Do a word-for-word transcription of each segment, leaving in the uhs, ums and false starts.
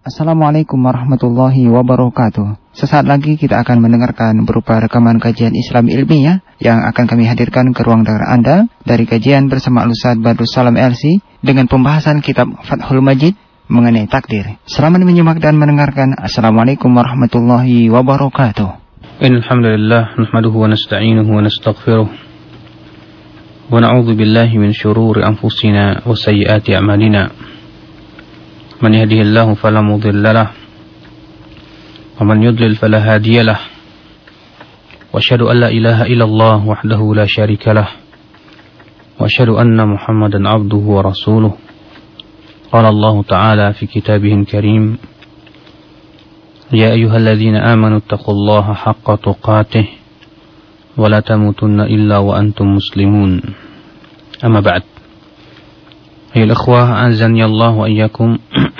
Assalamualaikum warahmatullahi wabarakatuh. Sesaat lagi kita akan mendengarkan berupa rekaman kajian Islam ilmiah yang akan kami hadirkan ke ruang dengar Anda dari kajian bersama Al-Ustaz Badrus Salam L C dengan pembahasan kitab Fathul Majid mengenai takdir. Selamat menyimak dan mendengarkan. Assalamualaikum warahmatullahi wabarakatuh. Alhamdulillah, nahmaduhu wa nasta'inuhu wa nastaghfiruh wa na'udzu billahi min syururi anfusina wa sayyiati a'malina. من يهده الله فلا مضل له ومن يضلل فلا هادي له وأشهد أن لا إله إلا الله وحده لا شريك له وأشهد أن محمدا عبده ورسوله قال الله تعالى في كتابه الكريم يا أيها الذين آمنوا اتقوا الله حق تقاته ولا تموتن إلا وأنتم مسلمون أما بعد. Ayo ikhwah, azani Allah wa iyyakum.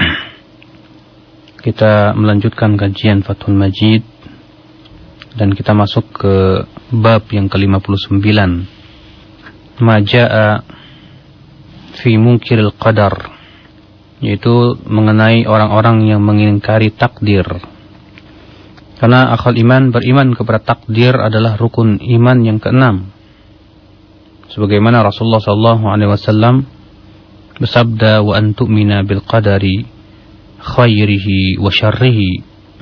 Kita melanjutkan kajian Fathul Majid dan kita masuk ke bab yang ke lima puluh sembilan. Ma jaa fi munkiril qadar, yaitu mengenai orang-orang yang mengingkari takdir. Karena akal iman, beriman kepada takdir adalah rukun iman yang keenam. Sebagaimana Rasulullah sallallahu alaihi wasallam bersabda, wa an tu'mina bil qadari khairihi wa syarrihi,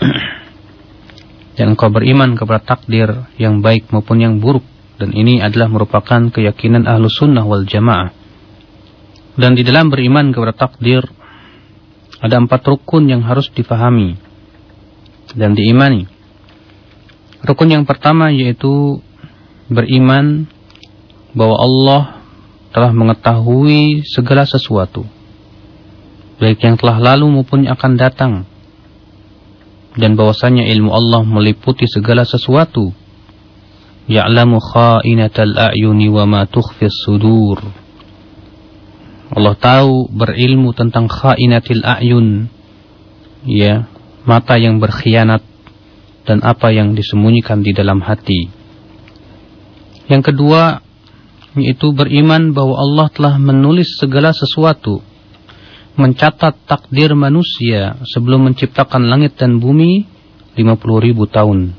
dan engkau beriman kepada takdir yang baik maupun yang buruk. Dan ini adalah merupakan keyakinan ahlu sunnah wal jamaah. Dan di dalam beriman kepada takdir ada empat rukun yang harus difahami dan diimani. Rukun yang pertama yaitu beriman bahwa Allah telah mengetahui segala sesuatu, baik yang telah lalu maupun yang akan datang, dan bahwasanya ilmu Allah meliputi segala sesuatu. Ya'lamu kha'inatal a'yuni wa ma tukhfis sudur. Allah tahu, berilmu tentang kha'inatil a'yun, ya, mata yang berkhianat, dan apa yang disembunyikan di dalam hati. Yang kedua yaitu beriman bahwa Allah telah menulis segala sesuatu, mencatat takdir manusia sebelum menciptakan langit dan bumi lima puluh ribu tahun.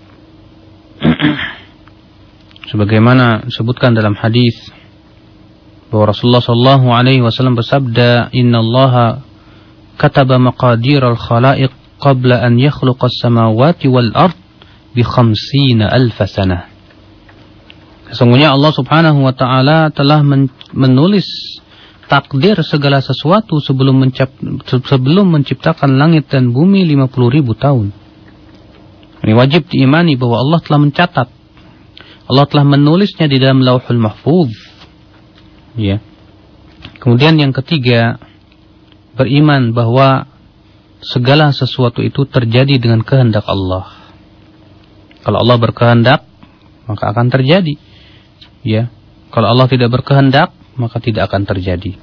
Sebagaimana disebutkan dalam hadis bahwa Rasulullah sallallahu alaihi wasallam bersabda, innallaha kataba maqadiral khalaiq qabla an yakhluqa as-samawati wal ard bi khamsina alf sanah. Sesungguhnya Allah subhanahu wa ta'ala telah menulis takdir segala sesuatu sebelum, mencap, sebelum menciptakan langit dan bumi lima puluh ribu tahun. Ini wajib diimani bahwa Allah telah mencatat. Allah telah menulisnya di dalam lauhul mahfuz. Ya. Kemudian yang ketiga, beriman bahwa segala sesuatu itu terjadi dengan kehendak Allah. Kalau Allah berkehendak, maka akan terjadi. Ya, kalau Allah tidak berkehendak, maka tidak akan terjadi.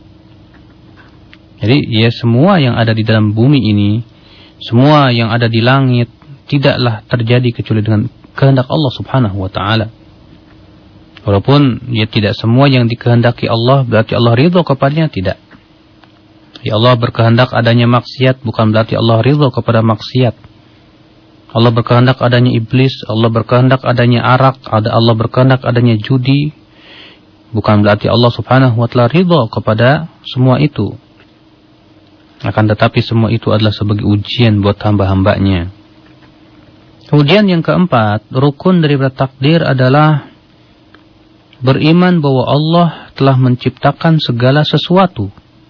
Jadi, ya, semua yang ada di dalam bumi ini, semua yang ada di langit, tidaklah terjadi kecuali dengan kehendak Allah subhanahu wa ta'ala. Walaupun, ya, tidak semua yang dikehendaki Allah berarti Allah ridho kepadanya, tidak. Ya, Allah berkehendak adanya maksiat, bukan berarti Allah ridho kepada maksiat. Allah berkehendak adanya iblis, Allah berkehendak adanya arak, Allah berkehendak adanya judi, bukan berarti Allah subhanahu wa ta'ala ridha kepada semua itu. Akan tetapi semua itu adalah sebagai ujian buat hamba-hambanya. Kemudian yang keempat, rukun dari takdir adalah beriman bahwa Allah telah menciptakan segala sesuatu.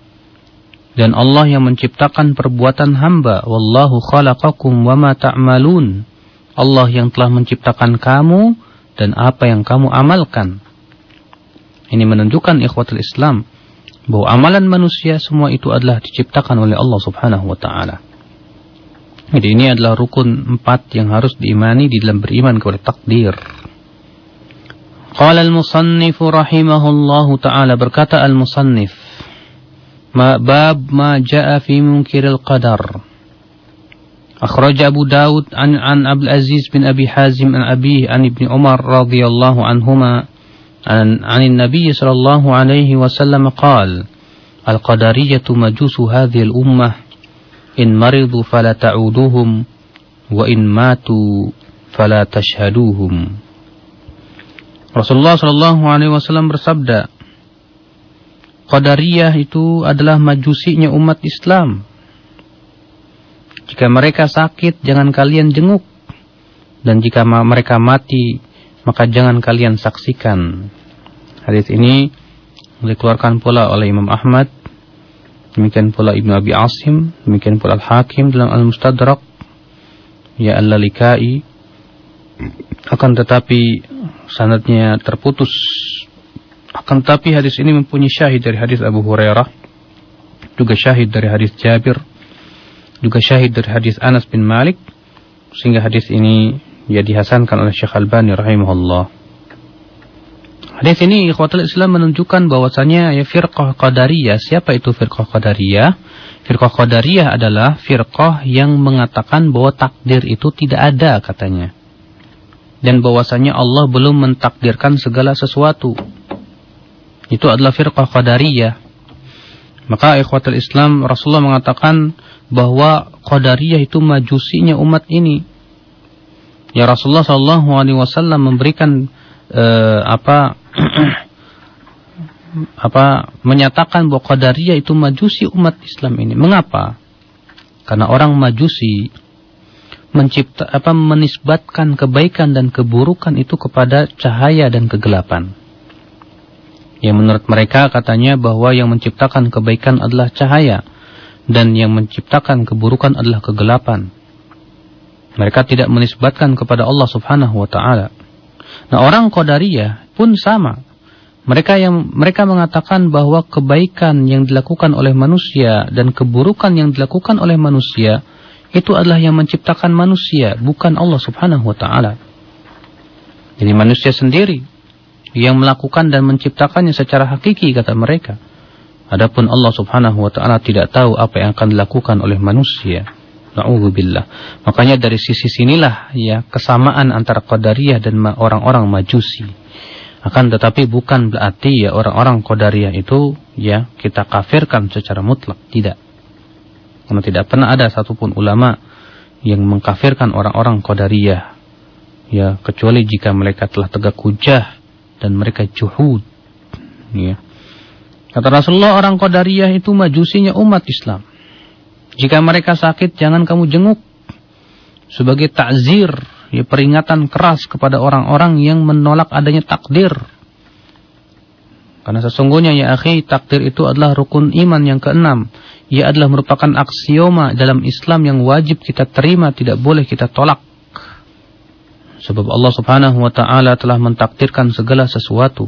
Dan Allah yang menciptakan perbuatan hamba. Wallahu khalaqakum wa ma ta'malun. Allah yang telah menciptakan kamu dan apa yang kamu amalkan. Ini menunjukkan ikhwatul Islam bahwa amalan manusia semua itu adalah diciptakan oleh Allah subhanahu wa ta'ala. Jadi ini adalah rukun empat yang harus diimani di dalam beriman kepada takdir. Qala al-musannifu rahimahullahu ta'ala, berkata al-musannif, Ma bab ma jaa fi munkiril qadar. Akhraj Abu Dawud an an Abdul Aziz bin Abi Hazim an abihi an Ibni Umar radhiyallahu anhuma an an Nabi sallallahu alaihi wasallam qala al-qadariyatu majusu hadhihi al-ummah in maridu fala ta'uduhum wa in matu fala tashhaduhum. Rasulullah sallallahu alaihi wasallam bersabda, Qadariyah itu adalah majusinya umat Islam. Jika mereka sakit, jangan kalian jenguk. Dan jika mereka mati, maka jangan kalian saksikan. Hadis ini dikeluarkan pula oleh Imam Ahmad, demikian pula Ibnu Abi Asim, demikian pula Al-Hakim dalam Al-Mustadrak, ya Al-Lalikai. Akan tetapi sanadnya terputus. Akan tetapi hadis ini mempunyai syahid dari hadis Abu Hurairah, juga syahid dari hadis Jabir, juga syahid dari hadis Anas bin Malik, sehingga hadis ini ya dihasankan oleh Syekh Albani rahimahullah. Hadis ini ikhwatul Islam menunjukkan bahwasanya ya firqah Qadariyah. Siapa itu firqah Qadariyah? Firqah Qadariyah adalah firqah yang mengatakan bahwa takdir itu tidak ada katanya. Dan bahwasanya Allah belum mentakdirkan segala sesuatu. Itu adalah firqah Qadariyah. Maka ikhwatul Islam, Rasulullah mengatakan bahwa Qadariyah itu majusinya umat ini. Ya Rasulullah sallallahu alaihi wasallam memberikan eh, apa apa menyatakan bahwa Qadariyah itu majusi umat Islam ini. Mengapa? Karena orang majusi mencipta apa menisbatkan kebaikan dan keburukan itu kepada cahaya dan kegelapan. Yang menurut mereka katanya bahwa yang menciptakan kebaikan adalah cahaya dan yang menciptakan keburukan adalah kegelapan. Mereka tidak menisbatkan kepada Allah Subhanahu wa taala. Nah, orang Qadariyah pun sama. Mereka yang mereka mengatakan bahwa kebaikan yang dilakukan oleh manusia dan keburukan yang dilakukan oleh manusia itu adalah yang menciptakan manusia, bukan Allah Subhanahu wa taala. Jadi manusia sendiri yang melakukan dan menciptakannya secara hakiki, kata mereka. Adapun Allah Subhanahu wa taala tidak tahu apa yang akan dilakukan oleh manusia. Na'udzubillah. Makanya dari sisi sinilah ya kesamaan antara Qadariyah dan orang-orang Majusi. Akan tetapi bukan berarti ya orang-orang Qadariyah itu ya kita kafirkan secara mutlak, tidak. Karena tidak pernah ada satupun ulama yang mengkafirkan orang-orang Qadariyah. Ya, kecuali jika mereka telah tegak hujjah dan mereka juhud. Ya. Kata Rasulullah, orang Qadariyah itu majusinya umat Islam. Jika mereka sakit, jangan kamu jenguk. Sebagai takzir, ya, peringatan keras kepada orang-orang yang menolak adanya takdir. Karena sesungguhnya ya akhi, takdir itu adalah rukun iman yang keenam. Ia adalah merupakan aksioma dalam Islam yang wajib kita terima, tidak boleh kita tolak. Sebab Allah Subhanahu wa taala telah mentakdirkan segala sesuatu.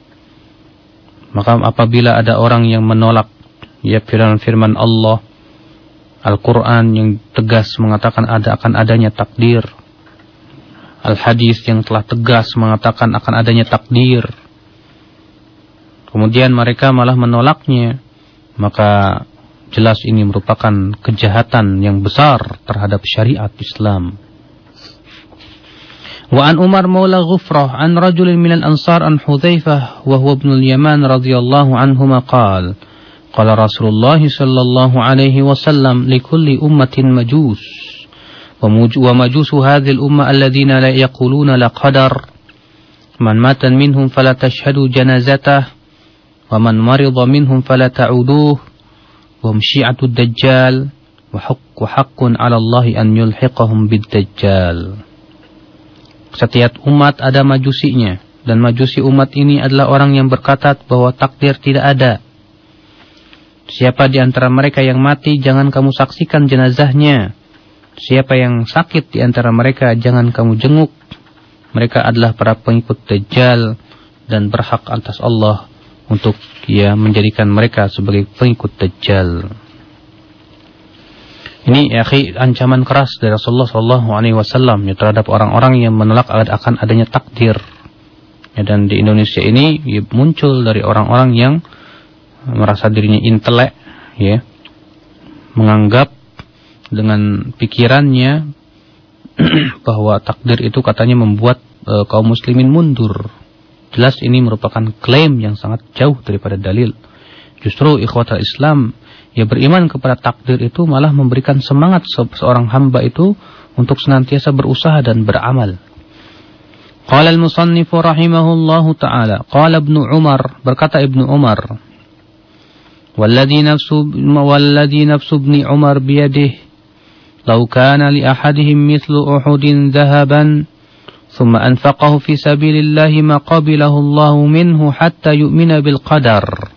Maka apabila ada orang yang menolak ya firman-firman Allah, Al-Quran yang tegas mengatakan ada akan adanya takdir, Al-Hadis yang telah tegas mengatakan akan adanya takdir, kemudian mereka malah menolaknya, maka jelas ini merupakan kejahatan yang besar terhadap syariat Islam. Wa an Umar maula Ghufrah an rajulin minal ansar an Hudzaifah wa huwa ibnul Yaman radhiyallahu anhuma qala qala Rasulullah sallallahu alaihi wasallam likulli ummatin majus wa majusu hadhihi al-umma alladhina la yaquluna la qadar man mata minhum fala tashhadu janazatah wa man marida minhum fala ta'uduh wa hum syi'atu ad-dajjal wa haqqun 'ala Allah an yulhiqahum bid-dajjal. Setiap umat ada majusinya, dan majusi umat ini adalah orang yang berkata bahwa takdir tidak ada. Siapa di antara mereka yang mati, jangan kamu saksikan jenazahnya. Siapa yang sakit di antara mereka, jangan kamu jenguk. Mereka adalah para pengikut Dajjal dan berhak atas Allah untuk ya menjadikan mereka sebagai pengikut Dajjal. Ini ya akhi, ancaman keras dari Rasulullah sallallahu alaihi wasallam ya, terhadap orang-orang yang menolak akan adanya takdir. Ya, dan di Indonesia ini ya, muncul dari orang-orang yang merasa dirinya intelek, ya, menganggap dengan pikirannya bahwa takdir itu katanya membuat e, kaum muslimin mundur. Jelas ini merupakan klaim yang sangat jauh daripada dalil. Justru ikhwatal Islam Ya, beriman kepada takdir itu malah memberikan semangat seorang hamba itu untuk senantiasa berusaha dan beramal. Qala al-musannifu rahimahullahu ta'ala, qala Ibnu Umar, berkata Ibnu Umar, walladhi nafsu walladhi nafsu Ibni Umar biyadihi, law kana li ahadihim mithlu Uhudin dhahaban thumma anfaqahu fi sabilillahi ma qabilahu Allahu minhu hatta yu'mina bil qadar.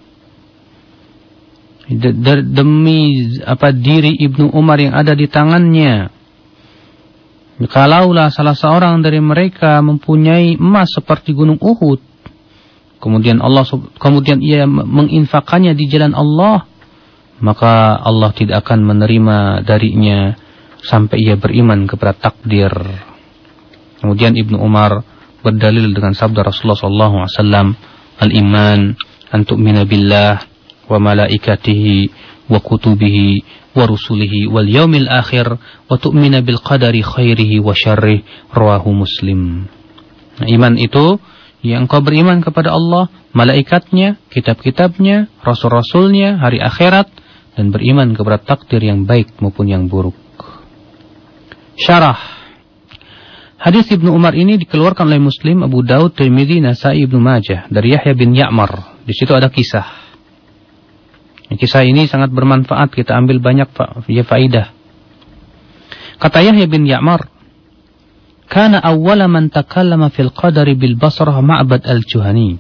Demi apa diri Ibnu Umar yang ada di tangannya, kalaulah salah seorang dari mereka mempunyai emas seperti gunung Uhud, kemudian Allah kemudian ia menginfakannya di jalan Allah, maka Allah tidak akan menerima darinya sampai ia beriman kepada takdir. Kemudian Ibnu Umar berdalil dengan sabda Rasulullah sallallahu alaihi wasallam, al-iman an tu'mina billah wa malaikatihi wa kutubihi wa rusulihi wal yaumil akhir wa tu'mina bil qadari khairihi wa syarrihi, rawahu Muslim. Nah, iman itu yang engkau beriman kepada Allah, malaikatnya, kitab-kitabnya, rasul-rasulnya, hari akhirat, dan beriman kepada takdir yang baik maupun yang buruk. Syarah hadis Ibnu Umar ini dikeluarkan oleh Muslim, Abu Daud, Tirmidzi, Nasai, Ibnu Majah dari Yahya bin Ya'mar. Di situ ada kisah. Kisah ini sangat bermanfaat, kita ambil banyak fa- ya faidah. Kata Yahya bin Ya'mar, kana awwala man takallama fil qadari bil Basrah Ma'bad al-Juhani.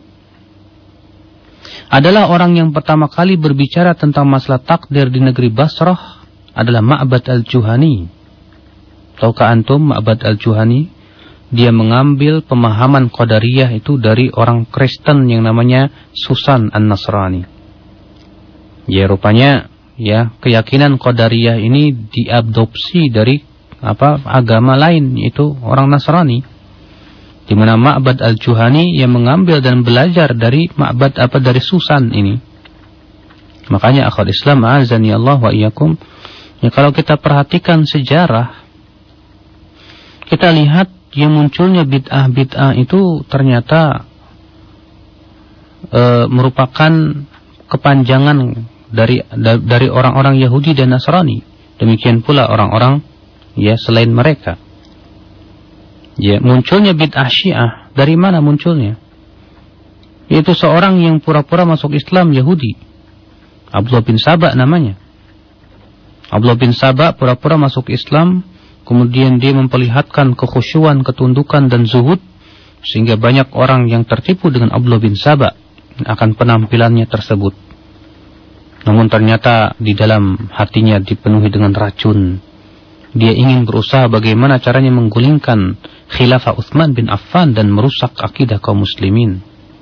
Adalah orang yang pertama kali berbicara tentang masalah takdir di negeri Basrah adalah Ma'bad al-Juhani. Tahukah antum Ma'bad al-Juhani? Dia mengambil pemahaman qadariyah itu dari orang Kristen yang namanya Susan an-Nasrani. Ya, rupanya ya keyakinan qadariyah ini diadopsi dari apa agama lain, yaitu orang Nasrani. Di mana Ma'bad al-Juhani yang mengambil dan belajar dari Ma'bad apa dari Susan ini. Makanya akhwat Islam azani Allah wa iyyakum, ya kalau kita perhatikan sejarah, kita lihat yang munculnya bid'ah-bid'ah itu ternyata e, merupakan kepanjangan dari dari orang-orang Yahudi dan Nasrani. Demikian pula orang-orang ya selain mereka. Ya, munculnya bid'ah Syiah dari mana munculnya? Yaitu seorang yang pura-pura masuk Islam Yahudi. Abdullah bin Saba namanya. Abdullah bin Saba pura-pura masuk Islam, kemudian dia memperlihatkan kekhusyuan, ketundukan dan zuhud, sehingga banyak orang yang tertipu dengan Abdullah bin Saba akan penampilannya tersebut. Namun ternyata di dalam hatinya dipenuhi dengan racun. Dia ingin berusaha bagaimana caranya menggulingkan khilafah Utsman bin Affan dan merusak akidah kaum muslimin.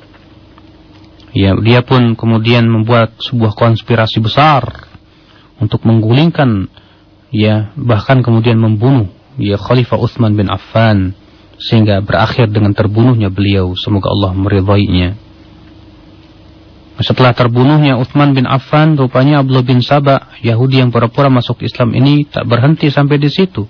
Ya, dia pun kemudian membuat sebuah konspirasi besar untuk menggulingkan, ya bahkan kemudian membunuh ya Khalifah Utsman bin Affan, sehingga berakhir dengan terbunuhnya beliau, semoga Allah meridainya. Setelah terbunuhnya Utsman bin Affan, rupanya Abdullah bin Saba, Yahudi yang pura-pura masuk Islam ini, tak berhenti sampai di situ.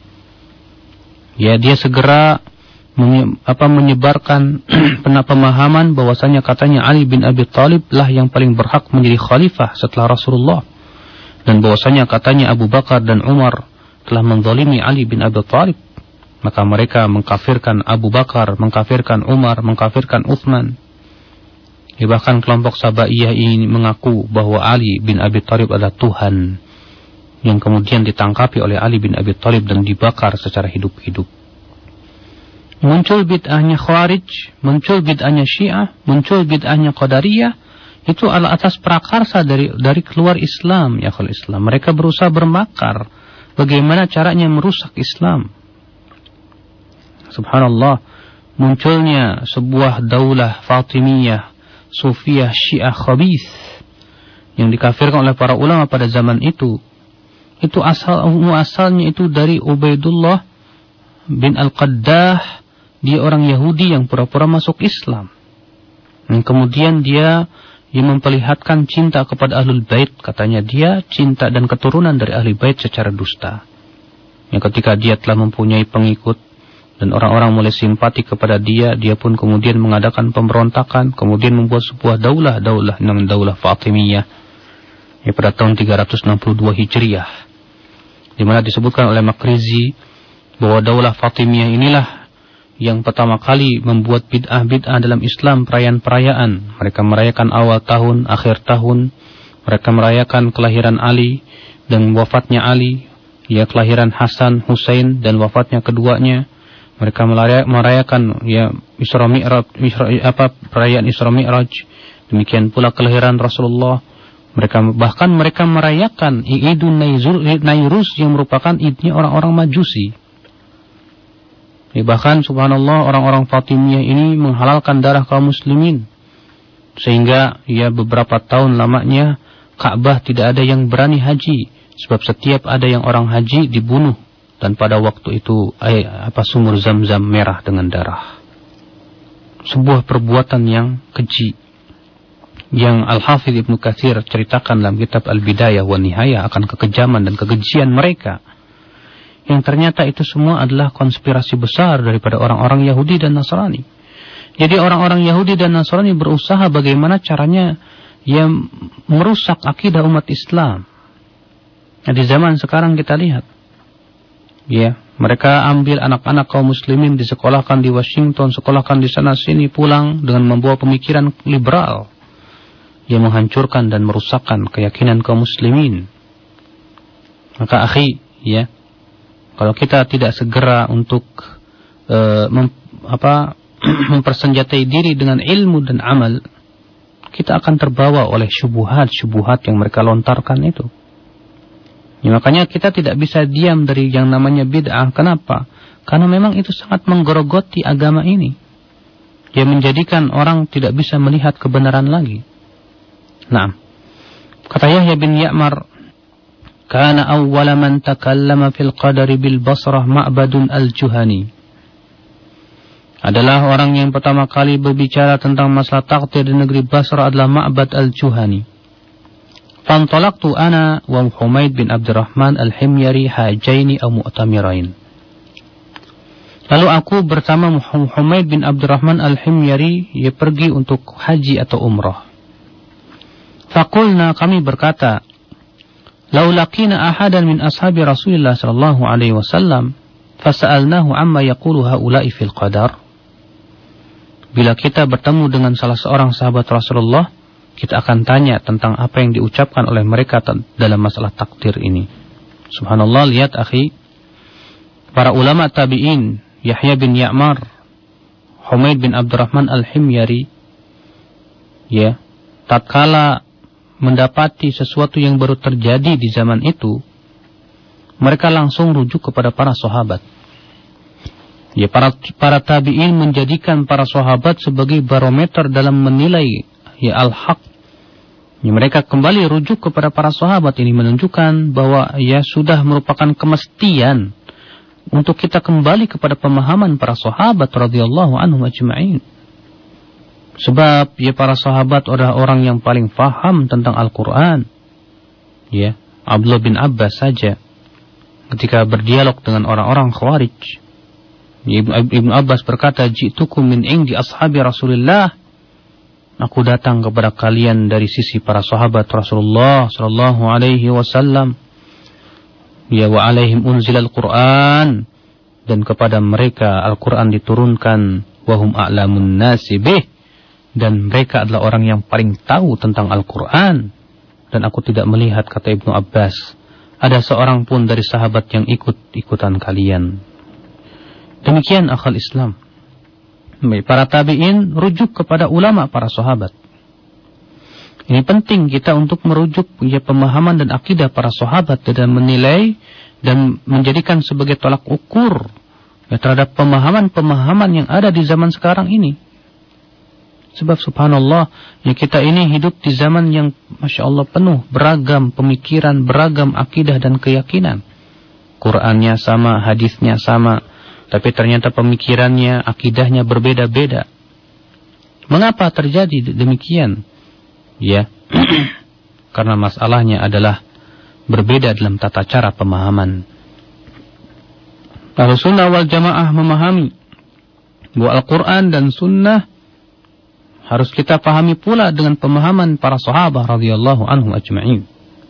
Ya, dia segera menye- apa, menyebarkan pemahaman bahwasanya katanya Ali bin Abi Thalib lah yang paling berhak menjadi khalifah setelah Rasulullah, dan bahwasanya katanya Abu Bakar dan Umar telah menzalimi Ali bin Abi Thalib. Maka mereka mengkafirkan Abu Bakar, mengkafirkan Umar, mengkafirkan Utsman. Ya, bahkan kelompok Sabaiyah ini mengaku bahwa Ali bin Abi Thalib adalah Tuhan, yang kemudian ditangkapi oleh Ali bin Abi Thalib dan dibakar secara hidup-hidup. Muncul bid'ahnya Khawarij, muncul bid'ahnya Syiah, muncul bid'ahnya Qadariyah. Itu adalah atas prakarsa dari dari keluar Islam, ya khul Islam. Mereka berusaha bermakar bagaimana caranya merusak Islam. Subhanallah, munculnya sebuah daulah Fatimiyah, Sufiyah, Syiah khabith yang dikafirkan oleh para ulama pada zaman itu. Itu asal muasalnya itu dari Ubaidullah bin Al-Qaddah. Dia orang Yahudi yang pura-pura masuk Islam. Dan kemudian dia yang memperlihatkan cinta kepada Ahlul Bait. Katanya dia cinta dan keturunan dari Ahli Bait secara dusta. Yang ketika dia telah mempunyai pengikut dan orang-orang mulai simpati kepada dia, dia pun kemudian mengadakan pemberontakan, kemudian membuat sebuah daulah, daulah namanya daulah Fatimiyah, ya, pada tahun tiga ratus enam puluh dua Hijriah, di mana disebutkan oleh Makrizi bahwa Daulah Fatimiyah inilah yang pertama kali membuat bid'ah-bid'ah dalam Islam, perayaan-perayaan. Mereka merayakan awal tahun, akhir tahun. Mereka merayakan kelahiran Ali dan wafatnya Ali, ya, kelahiran Hasan, Husain dan wafatnya keduanya. Mereka merayakan ya Isra Mi'raj, apa perayaan Isra Mi'raj. Demikian pula kelahiran Rasulullah. Mereka bahkan mereka merayakan Idul Nairuz yang merupakan idnya orang-orang Majusi. Ya, bahkan subhanallah orang-orang Fatimiyah ini menghalalkan darah kaum muslimin. Sehingga ya beberapa tahun lamanya Ka'bah tidak ada yang berani haji. Sebab setiap ada yang orang haji dibunuh. Dan pada waktu itu eh, apa sumur Zam-Zam merah dengan darah. Sebuah perbuatan yang keji. Yang Al-Hafidh Ibnu Katsir ceritakan dalam kitab Al-Bidayah wa Nihayah akan kekejaman dan kekejian mereka. Yang ternyata itu semua adalah konspirasi besar daripada orang-orang Yahudi dan Nasrani. Jadi orang-orang Yahudi dan Nasrani berusaha bagaimana caranya yang merusak akidah umat Islam. Nah, di zaman sekarang kita lihat, ya, mereka ambil anak-anak kaum muslimin, disekolahkan di Washington, sekolahkan di sana sini, pulang dengan membawa pemikiran liberal yang menghancurkan dan merusakkan keyakinan kaum muslimin. Maka akhi, ya, kalau kita tidak segera untuk uh, mem, apa, mempersenjatai diri dengan ilmu dan amal, kita akan terbawa oleh syubhat-syubhat yang mereka lontarkan itu. Ya, makanya kita tidak bisa diam dari yang namanya bid'ah. Kenapa? Karena memang itu sangat menggerogoti agama ini. Dia menjadikan orang tidak bisa melihat kebenaran lagi. Nah, kata Yahya bin Ya'mar, Kana awwala man takallama fil qadari bil Basrah Ma'badun al-Juhani. Adalah orang yang pertama kali berbicara tentang masalah takdir di negeri Basrah adalah Ma'bad al-Juhani. Fantalaqtu ana wa Humaid bin Abdurrahman al-Himyari hajaini aw mu'tamirain. Lalu aku bersama Humaid bin Abdurrahman al-Himyari, ia pergi untuk haji atau umrah. Faqulna, kami berkata, Lau laqina ahadan min ashabi Rasulillah sallallahu alaihi wasallam fasa'alnahu amma yaqulu haula'i fil qadar. Bila kita bertemu dengan salah seorang sahabat Rasulullah, kita akan tanya tentang apa yang diucapkan oleh mereka dalam masalah takdir ini. Subhanallah, lihat akhi, para ulama tabi'in, Yahya bin Ya'mar, Humaid bin Abdurrahman al-Himyari, ya, tatkala mendapati sesuatu yang baru terjadi di zaman itu, mereka langsung rujuk kepada para sahabat. Ya, para para tabi'in menjadikan para sahabat sebagai barometer dalam menilai ya al-haq. Ya, mereka kembali rujuk kepada para sahabat. Ini menunjukkan bahwa ya sudah merupakan kemestian untuk kita kembali kepada pemahaman para sahabat radhiyallahu anhum ajma'in. Sebab ya para sahabat adalah orang yang paling faham tentang Al-Quran. Ya, Abdullah bin Abbas saja ketika berdialog dengan orang-orang Khawarij, ya, Ibnu Abbas berkata, "Ji'tukum min indi ashabi Rasulillah." Aku datang kepada kalian dari sisi para sahabat Rasulullah sallallahu alaihi wasallam. Ya, wa alaihim unzilal Quran, dan kepada mereka Al-Quran diturunkan, wa hum a'lamun nasi bih. Dan mereka adalah orang yang paling tahu tentang Al-Quran. Dan aku tidak melihat, kata Ibnu Abbas, ada seorang pun dari sahabat yang ikut-ikutan kalian. Demikian akhal Islam. Para tabi'in rujuk kepada ulama para sahabat. Ini penting kita untuk merujuk ya, pemahaman dan akidah para sahabat dan menilai dan menjadikan sebagai tolak ukur ya, terhadap pemahaman-pemahaman yang ada di zaman sekarang ini. Sebab subhanallah, ya kita ini hidup di zaman yang Masya Allah penuh beragam pemikiran, beragam akidah dan keyakinan. Qurannya sama, hadisnya sama, tapi ternyata pemikirannya, akidahnya berbeda-beda. Mengapa terjadi demikian? Ya, karena masalahnya adalah berbeda dalam tata cara pemahaman. Lalu sunnah wal jamaah memahami bahwa Al-Quran dan sunnah harus kita pahami pula dengan pemahaman para sahabat radhiyallahu anhum ajma'in.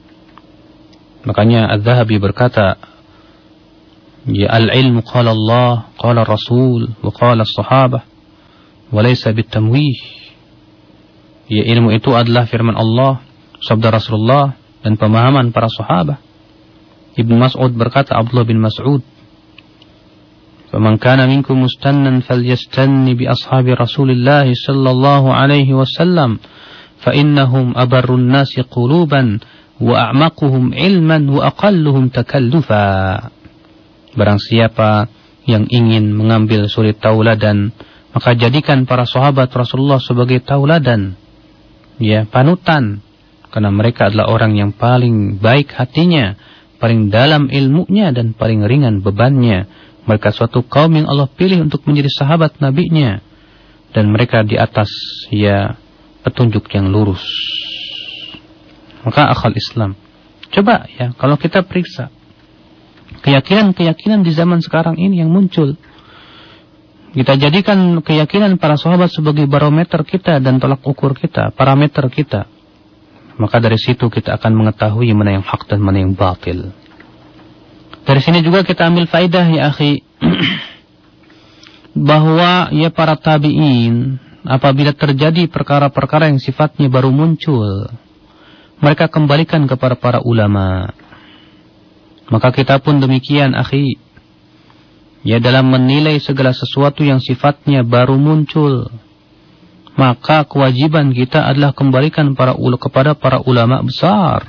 Makanya Az-Zahabi berkata, ya al-ilmu qala Allah, qala Rasul, wa qala as-sahabah, wa laysa bitamwih. Ya, ilmu itu adalah firman Allah, sabda Rasulullah, dan pemahaman para sahabat. Ibnu Mas'ud berkata, Abdullah bin Mas'ud, "Faman kana minkum mustannan falyastanni bi ashabi Rasulillah sallallahu alaihi wasallam, fa innahum abarrun nasi quluban wa a'maquhum ilman wa aqalluhum takallufa." Barang siapa yang ingin mengambil suri tauladan, maka jadikan para sahabat Rasulullah sebagai tauladan, ya, panutan, karena mereka adalah orang yang paling baik hatinya, paling dalam ilmunya, dan paling ringan bebannya. Mereka suatu kaum yang Allah pilih untuk menjadi sahabat nabinya, dan mereka di atas, ya, petunjuk yang lurus. Maka akhal Islam, coba ya, kalau kita periksa keyakinan-keyakinan di zaman sekarang ini yang muncul, kita jadikan keyakinan para sahabat sebagai barometer kita dan tolak ukur kita, parameter kita. Maka dari situ kita akan mengetahui mana yang hak dan mana yang batil. Dari sini juga kita ambil faidah, ya akhi, bahwa ya para tabi'in, apabila terjadi perkara-perkara yang sifatnya baru muncul, mereka kembalikan kepada para ulama. Maka kita pun demikian, akhi, ya, dalam menilai segala sesuatu yang sifatnya baru muncul, maka kewajiban kita adalah kembalikan para ul kepada para ulama besar.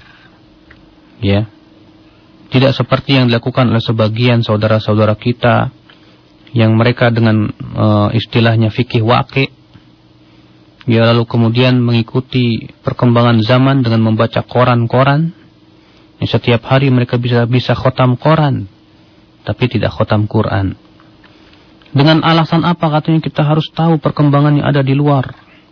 Ya. Tidak seperti yang dilakukan oleh sebagian saudara-saudara kita yang mereka dengan uh, istilahnya fikih waqi', ya, lalu kemudian mengikuti perkembangan zaman dengan membaca koran-koran. Ya, setiap hari mereka bisa bisa khotam koran, tapi tidak khotam Quran. Dengan alasan apa katanya kita harus tahu perkembangan yang ada di luar?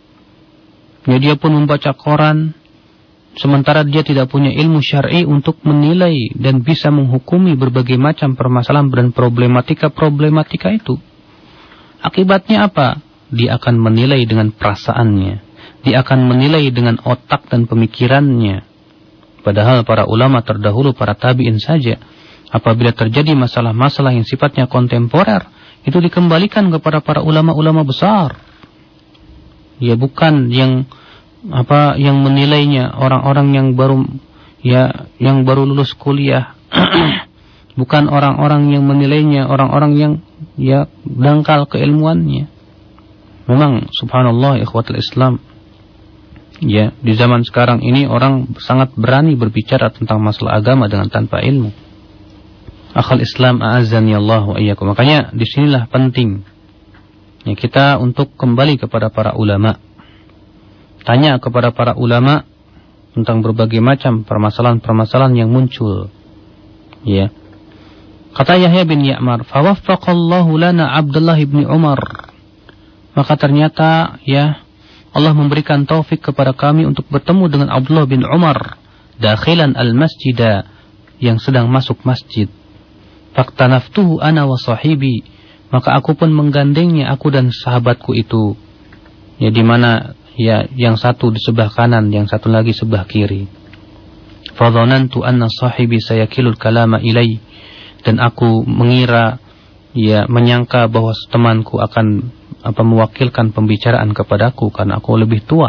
Ya, dia pun membaca koran, sementara dia tidak punya ilmu syar'i untuk menilai dan bisa menghukumi berbagai macam permasalahan dan problematika-problematika itu. Akibatnya apa? Dia akan menilai dengan perasaannya. Dia akan menilai dengan otak dan pemikirannya. Padahal para ulama terdahulu, para tabi'in saja, apabila terjadi masalah-masalah yang sifatnya kontemporer, itu dikembalikan kepada para ulama-ulama besar. Ya, bukan yang apa yang menilainya orang-orang yang baru ya yang baru lulus kuliah. Bukan orang-orang yang menilainya orang-orang yang ya dangkal keilmuannya. Memang subhanallah ikhwatul Islam, ya, di zaman sekarang ini orang sangat berani berbicara tentang masalah agama dengan tanpa ilmu. Akhal Islam, a'azzani Allah wa iyyakum. Makanya disinilah penting, ya, kita untuk kembali kepada para ulama. Tanya kepada para ulama tentang berbagai macam permasalahan-permasalahan yang muncul. Ya. Kata Yahya bin Ya'mar, "Fawaffaqallahu lana Abdullah bin Umar." Maka ternyata, ya, Allah memberikan taufik kepada kami untuk bertemu dengan Abdullah bin Umar dakhilan al-masjidah, yang sedang masuk masjid. Faqtanaftuhu ana wa sahibi, maka aku pun menggandengnya, aku dan sahabatku itu. Ya, di mana ya yang satu di sebelah kanan, yang satu lagi sebelah kiri. Fadhanantu anna sahibi sayakilul kalama ilai, dan aku mengira, ya, menyangka bahwa temanku akan apa mewakilkan pembicaraan kepadaku karena aku lebih tua.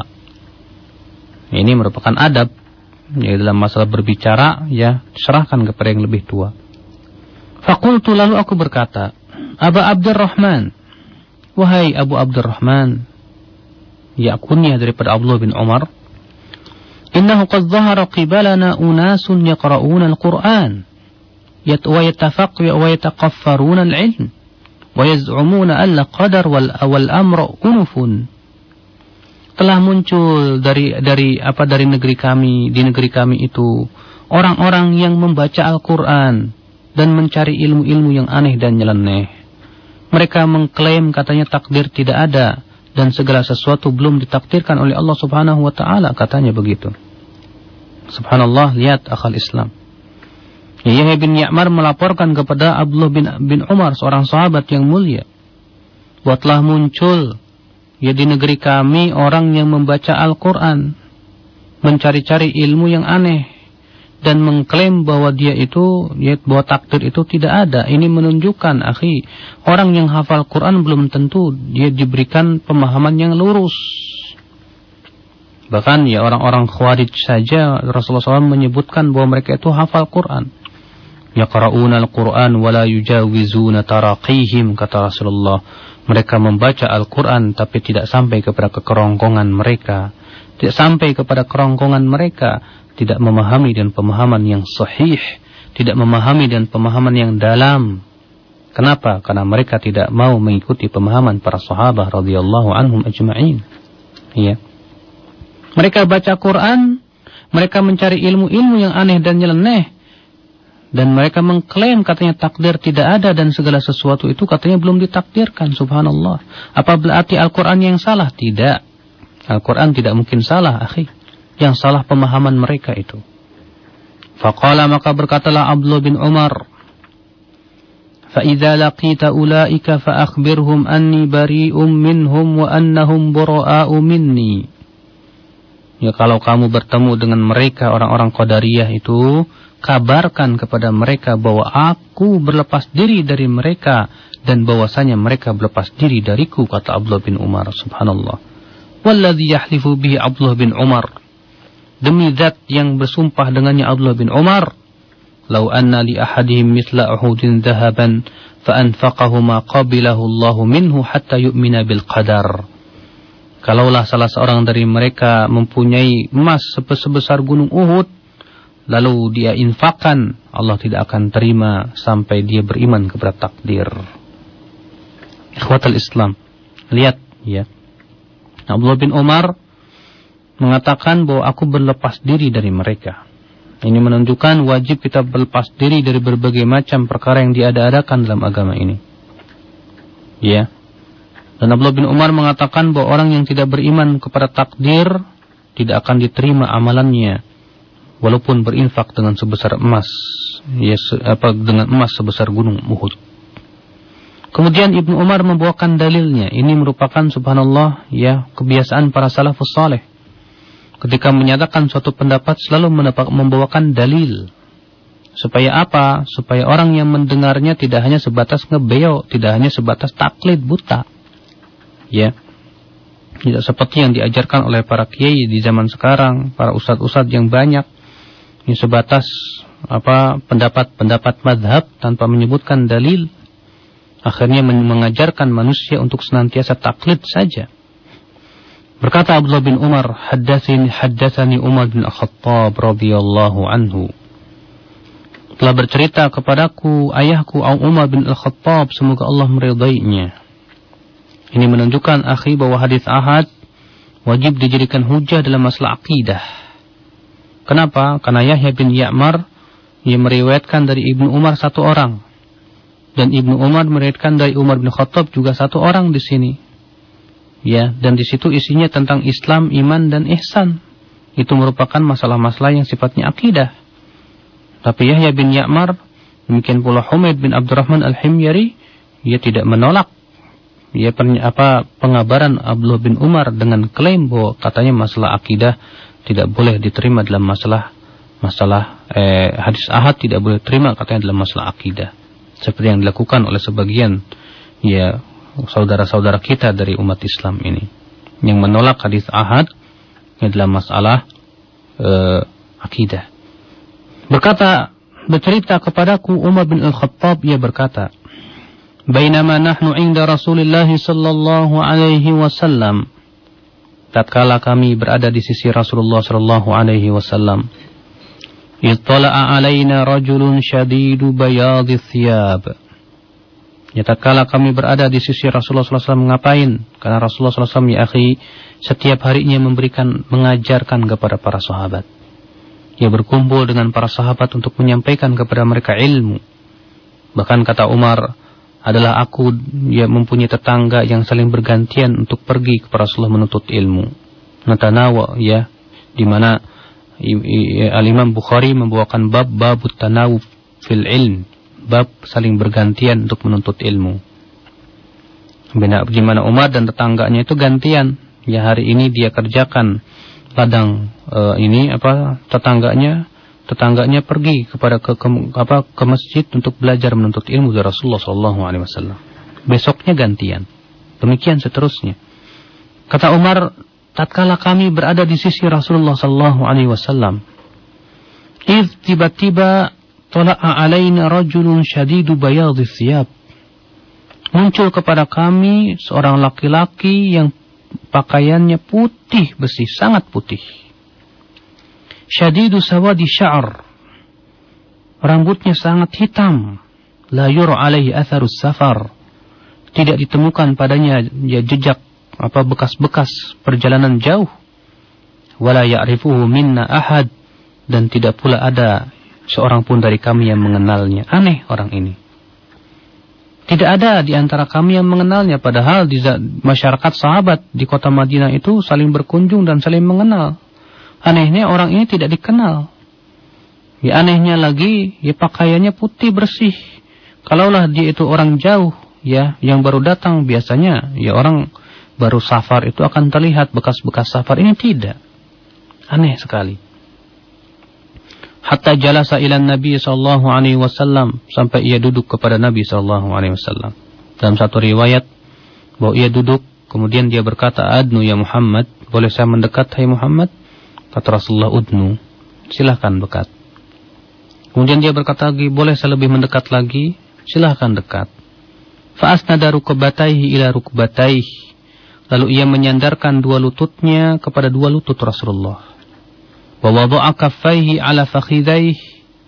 Ini merupakan adab, ya, dalam masalah berbicara, ya, diserahkan kepada yang lebih tua. Faqultu, lalu aku berkata, Aba Abdurrahman, wahai Abu Abdurrahman, ya, kunyah daripada Abdullah bin Umar, innahu qad dhahara qibalana unasun yaqra'una al-Qur'an wa yatafaq wa yataqaffaruna al-'ilm wa yaz'umuna alla qadar wal awal amru unufun. Telah muncul dari dari apa dari negeri kami, di negeri kami itu orang-orang yang membaca Al-Qur'an dan mencari ilmu-ilmu yang aneh dan nyeleneh. Mereka mengklaim katanya takdir tidak ada dan segala sesuatu belum ditakdirkan oleh Allah Subhanahu wa taala, katanya begitu. Subhanallah, lihat akhal Islam. Yahya bin Ya'mar melaporkan kepada Abdullah bin, bin Umar, seorang sahabat yang mulia, bahwa telah muncul, ya, di negeri kami orang yang membaca Al-Quran, mencari-cari ilmu yang aneh, dan mengklaim bahwa dia itu, ya, bahwa takdir itu tidak ada. Ini menunjukkan, akhi, orang yang hafal Quran belum tentu dia diberikan pemahaman yang lurus. Bahkan ya orang-orang Khawarij saja Rasulullah shallallahu alaihi wasallam menyebutkan bahwa mereka itu hafal Quran. Yaqra'una al-Quran wa la yujawizuna taraqihim, kata Rasulullah. Mereka membaca Al-Quran tapi tidak sampai kepada kekerongkongan mereka. Tidak sampai kepada kerongkongan mereka. Tidak memahami dan pemahaman yang sahih. Tidak memahami dan pemahaman yang dalam. Kenapa? Karena mereka tidak mau mengikuti pemahaman para sahabat radhiyallahu anhum ajma'in. Iya. Mereka baca Quran, mereka mencari ilmu-ilmu yang aneh dan nyeleneh. Dan mereka mengklaim katanya takdir tidak ada dan segala sesuatu itu katanya belum ditakdirkan. Subhanallah. Apa berarti Al-Quran yang salah? Tidak. Al-Quran tidak mungkin salah, akhi. Yang salah pemahaman mereka itu. Faqala, maka berkatalah Abdullah bin Umar, فَإِذَا لَقِيتَ أُولَئِكَ فَأَخْبِرْهُمْ أَنِّي بَرِيءٌ مِّنْهُمْ وَأَنَّهُمْ بُرَآءُ مِنِّي. Ya, kalau kamu bertemu dengan mereka orang-orang Qadariyah itu, kabarkan kepada mereka bahwa aku berlepas diri dari mereka dan bahwasanya mereka berlepas diri dariku, kata Abdullah bin Umar. Subhanallah. Walladhi yahlifu bihi Abdullah bin Umar, demi zat yang bersumpah dengannya Abdullah bin Umar, lau anna li ahadihim mithla uhudin dhahaban fa anfaqahu ma qabilahu Allahu minhu hatta yu'mina bil qadar. Kalaulah salah seorang dari mereka mempunyai emas sebesar gunung Uhud, lalu dia infakkan, Allah tidak akan terima sampai dia beriman kepada takdir. Ikhwatul Islam, lihat ya, Abdullah bin Umar mengatakan bahwa aku berlepas diri dari mereka. Ini menunjukkan wajib kita berlepas diri dari berbagai macam perkara yang diada-adakan dalam agama ini. Ya. Dan Abdullah bin Umar mengatakan bahwa orang yang tidak beriman kepada takdir tidak akan diterima amalannya, walaupun berinfak dengan sebesar emas, ya, apa dengan emas sebesar gunung Uhud. Kemudian Ibnu Umar membawakan dalilnya. Ini merupakan subhanallah ya kebiasaan para salafus saleh. Ketika menyatakan suatu pendapat selalu membawakan dalil. Supaya apa? Supaya orang yang mendengarnya tidak hanya sebatas ngebeo, tidak hanya sebatas taklid buta. Ya. Tidak seperti yang diajarkan oleh para kiai di zaman sekarang, para ustadz-ustadz yang banyak. Ini sebatas apa pendapat-pendapat madhab tanpa menyebutkan dalil. Akhirnya mengajarkan manusia untuk senantiasa taklid saja. Berkata Abdullah bin Umar, haddatsani haddatsani Umar bin Al-Khattab radhiyallahu anhu. Telah bercerita kepadaku ayahku Umar bin Al-Khattab, semoga Allah meridainya. Ini menunjukkan akhi bahwa hadis ahad wajib dijadikan hujah dalam masalah akidah. Kenapa? Karena Yahya bin Ya'mar yang meriwayatkan dari Ibnu Umar satu orang. Dan Ibnu Umar meriwayatkan dari Umar bin Khattab juga satu orang di sini. Ya, dan di situ isinya tentang Islam, iman dan ihsan. Itu merupakan masalah-masalah yang sifatnya akidah. Tapi Yahya bin Ya'mar, demikian pula Humaid bin Abdurrahman Al-Himyari, ia tidak menolak ya apa pengabaran Abdullah bin Umar dengan klaim bahwa katanya masalah akidah tidak boleh diterima dalam masalah masalah eh, hadis ahad tidak boleh diterima katanya dalam masalah akidah. Seperti yang dilakukan oleh sebagian ya saudara-saudara kita dari umat Islam ini yang menolak hadis ahad dalam masalah eh, akidah. Berkata, bercerita kepadaku Umar bin Al-Khattab, ia berkata, bainama nahnu inda Rasulillah sallallahu alaihi wasallam, tatkala kami berada di sisi Rasulullah sallallahu alaihi wasallam, ittala'a alaina rajulun syadidu bayadhi thiyab. Ya, tatkala kami berada di sisi Rasulullah sallallahu alaihi wasallam, ngapain? Karena Rasulullah sallallahu alaihi wasallam ya akhi setiap harinya memberikan mengajarkan kepada para sahabat. Ia berkumpul dengan para sahabat untuk menyampaikan kepada mereka ilmu. Bahkan kata Umar, adalah aku yang mempunyai tetangga yang saling bergantian untuk pergi kepada Rasulullah menuntut ilmu. Natanawa ya, di mana Al-Imam Bukhari membawakan bab babut tanawuf fil ilm, bab saling bergantian untuk menuntut ilmu. Di mana Umar dan tetangganya itu gantian. Ya, hari ini dia kerjakan ladang e, ini apa tetangganya, tetangganya pergi kepada ke, ke apa ke masjid untuk belajar menuntut ilmu dari Rasulullah sallallahu alaihi wasallam. Besoknya gantian. Demikian seterusnya. Kata Umar, tatkala kami berada di sisi Rasulullah sallallahu alaihi wasallam, idh tiba-tiba tala'a alaina rajulun syadidu bayadhi thiyab. Muncul kepada kami seorang laki-laki yang pakaiannya putih bersih, sangat putih. Syadidu sawadi sya'r. Rambutnya sangat hitam. La yura alaihi atharus safar. Tidak ditemukan padanya ya jejak apa bekas-bekas perjalanan jauh. Wala ya'rifuhu minna ahad. Dan tidak pula ada seorang pun dari kami yang mengenalnya. Aneh orang ini. Tidak ada di antara kami yang mengenalnya. Padahal di masyarakat sahabat di kota Madinah itu saling berkunjung dan saling mengenal. Anehnya orang ini tidak dikenal. Ya anehnya lagi, ya pakaiannya putih bersih. Kalaulah dia itu orang jauh, ya yang baru datang biasanya, ya orang baru safar itu akan terlihat bekas-bekas safar. Ini tidak. Aneh sekali. Hatta jalasa ila Nabi sallallahu alaihi wasallam, sampai ia duduk kepada Nabi sallallahu alaihi wasallam. Dalam satu riwayat bahwa ia duduk, kemudian dia berkata, "Adnu ya Muhammad, boleh saya mendekat hai Muhammad?" Kata Rasulullah, "Udnu, silahkan dekat." Kemudian dia berkata lagi, "Boleh saya lebih mendekat lagi?" Silahkan dekat. Fa asnada rukbatayhi ila rukbatayhi. Lalu ia menyandarkan dua lututnya kepada dua lutut Rasulullah. Wa wada'a kaffayhi ala fakhidayhi.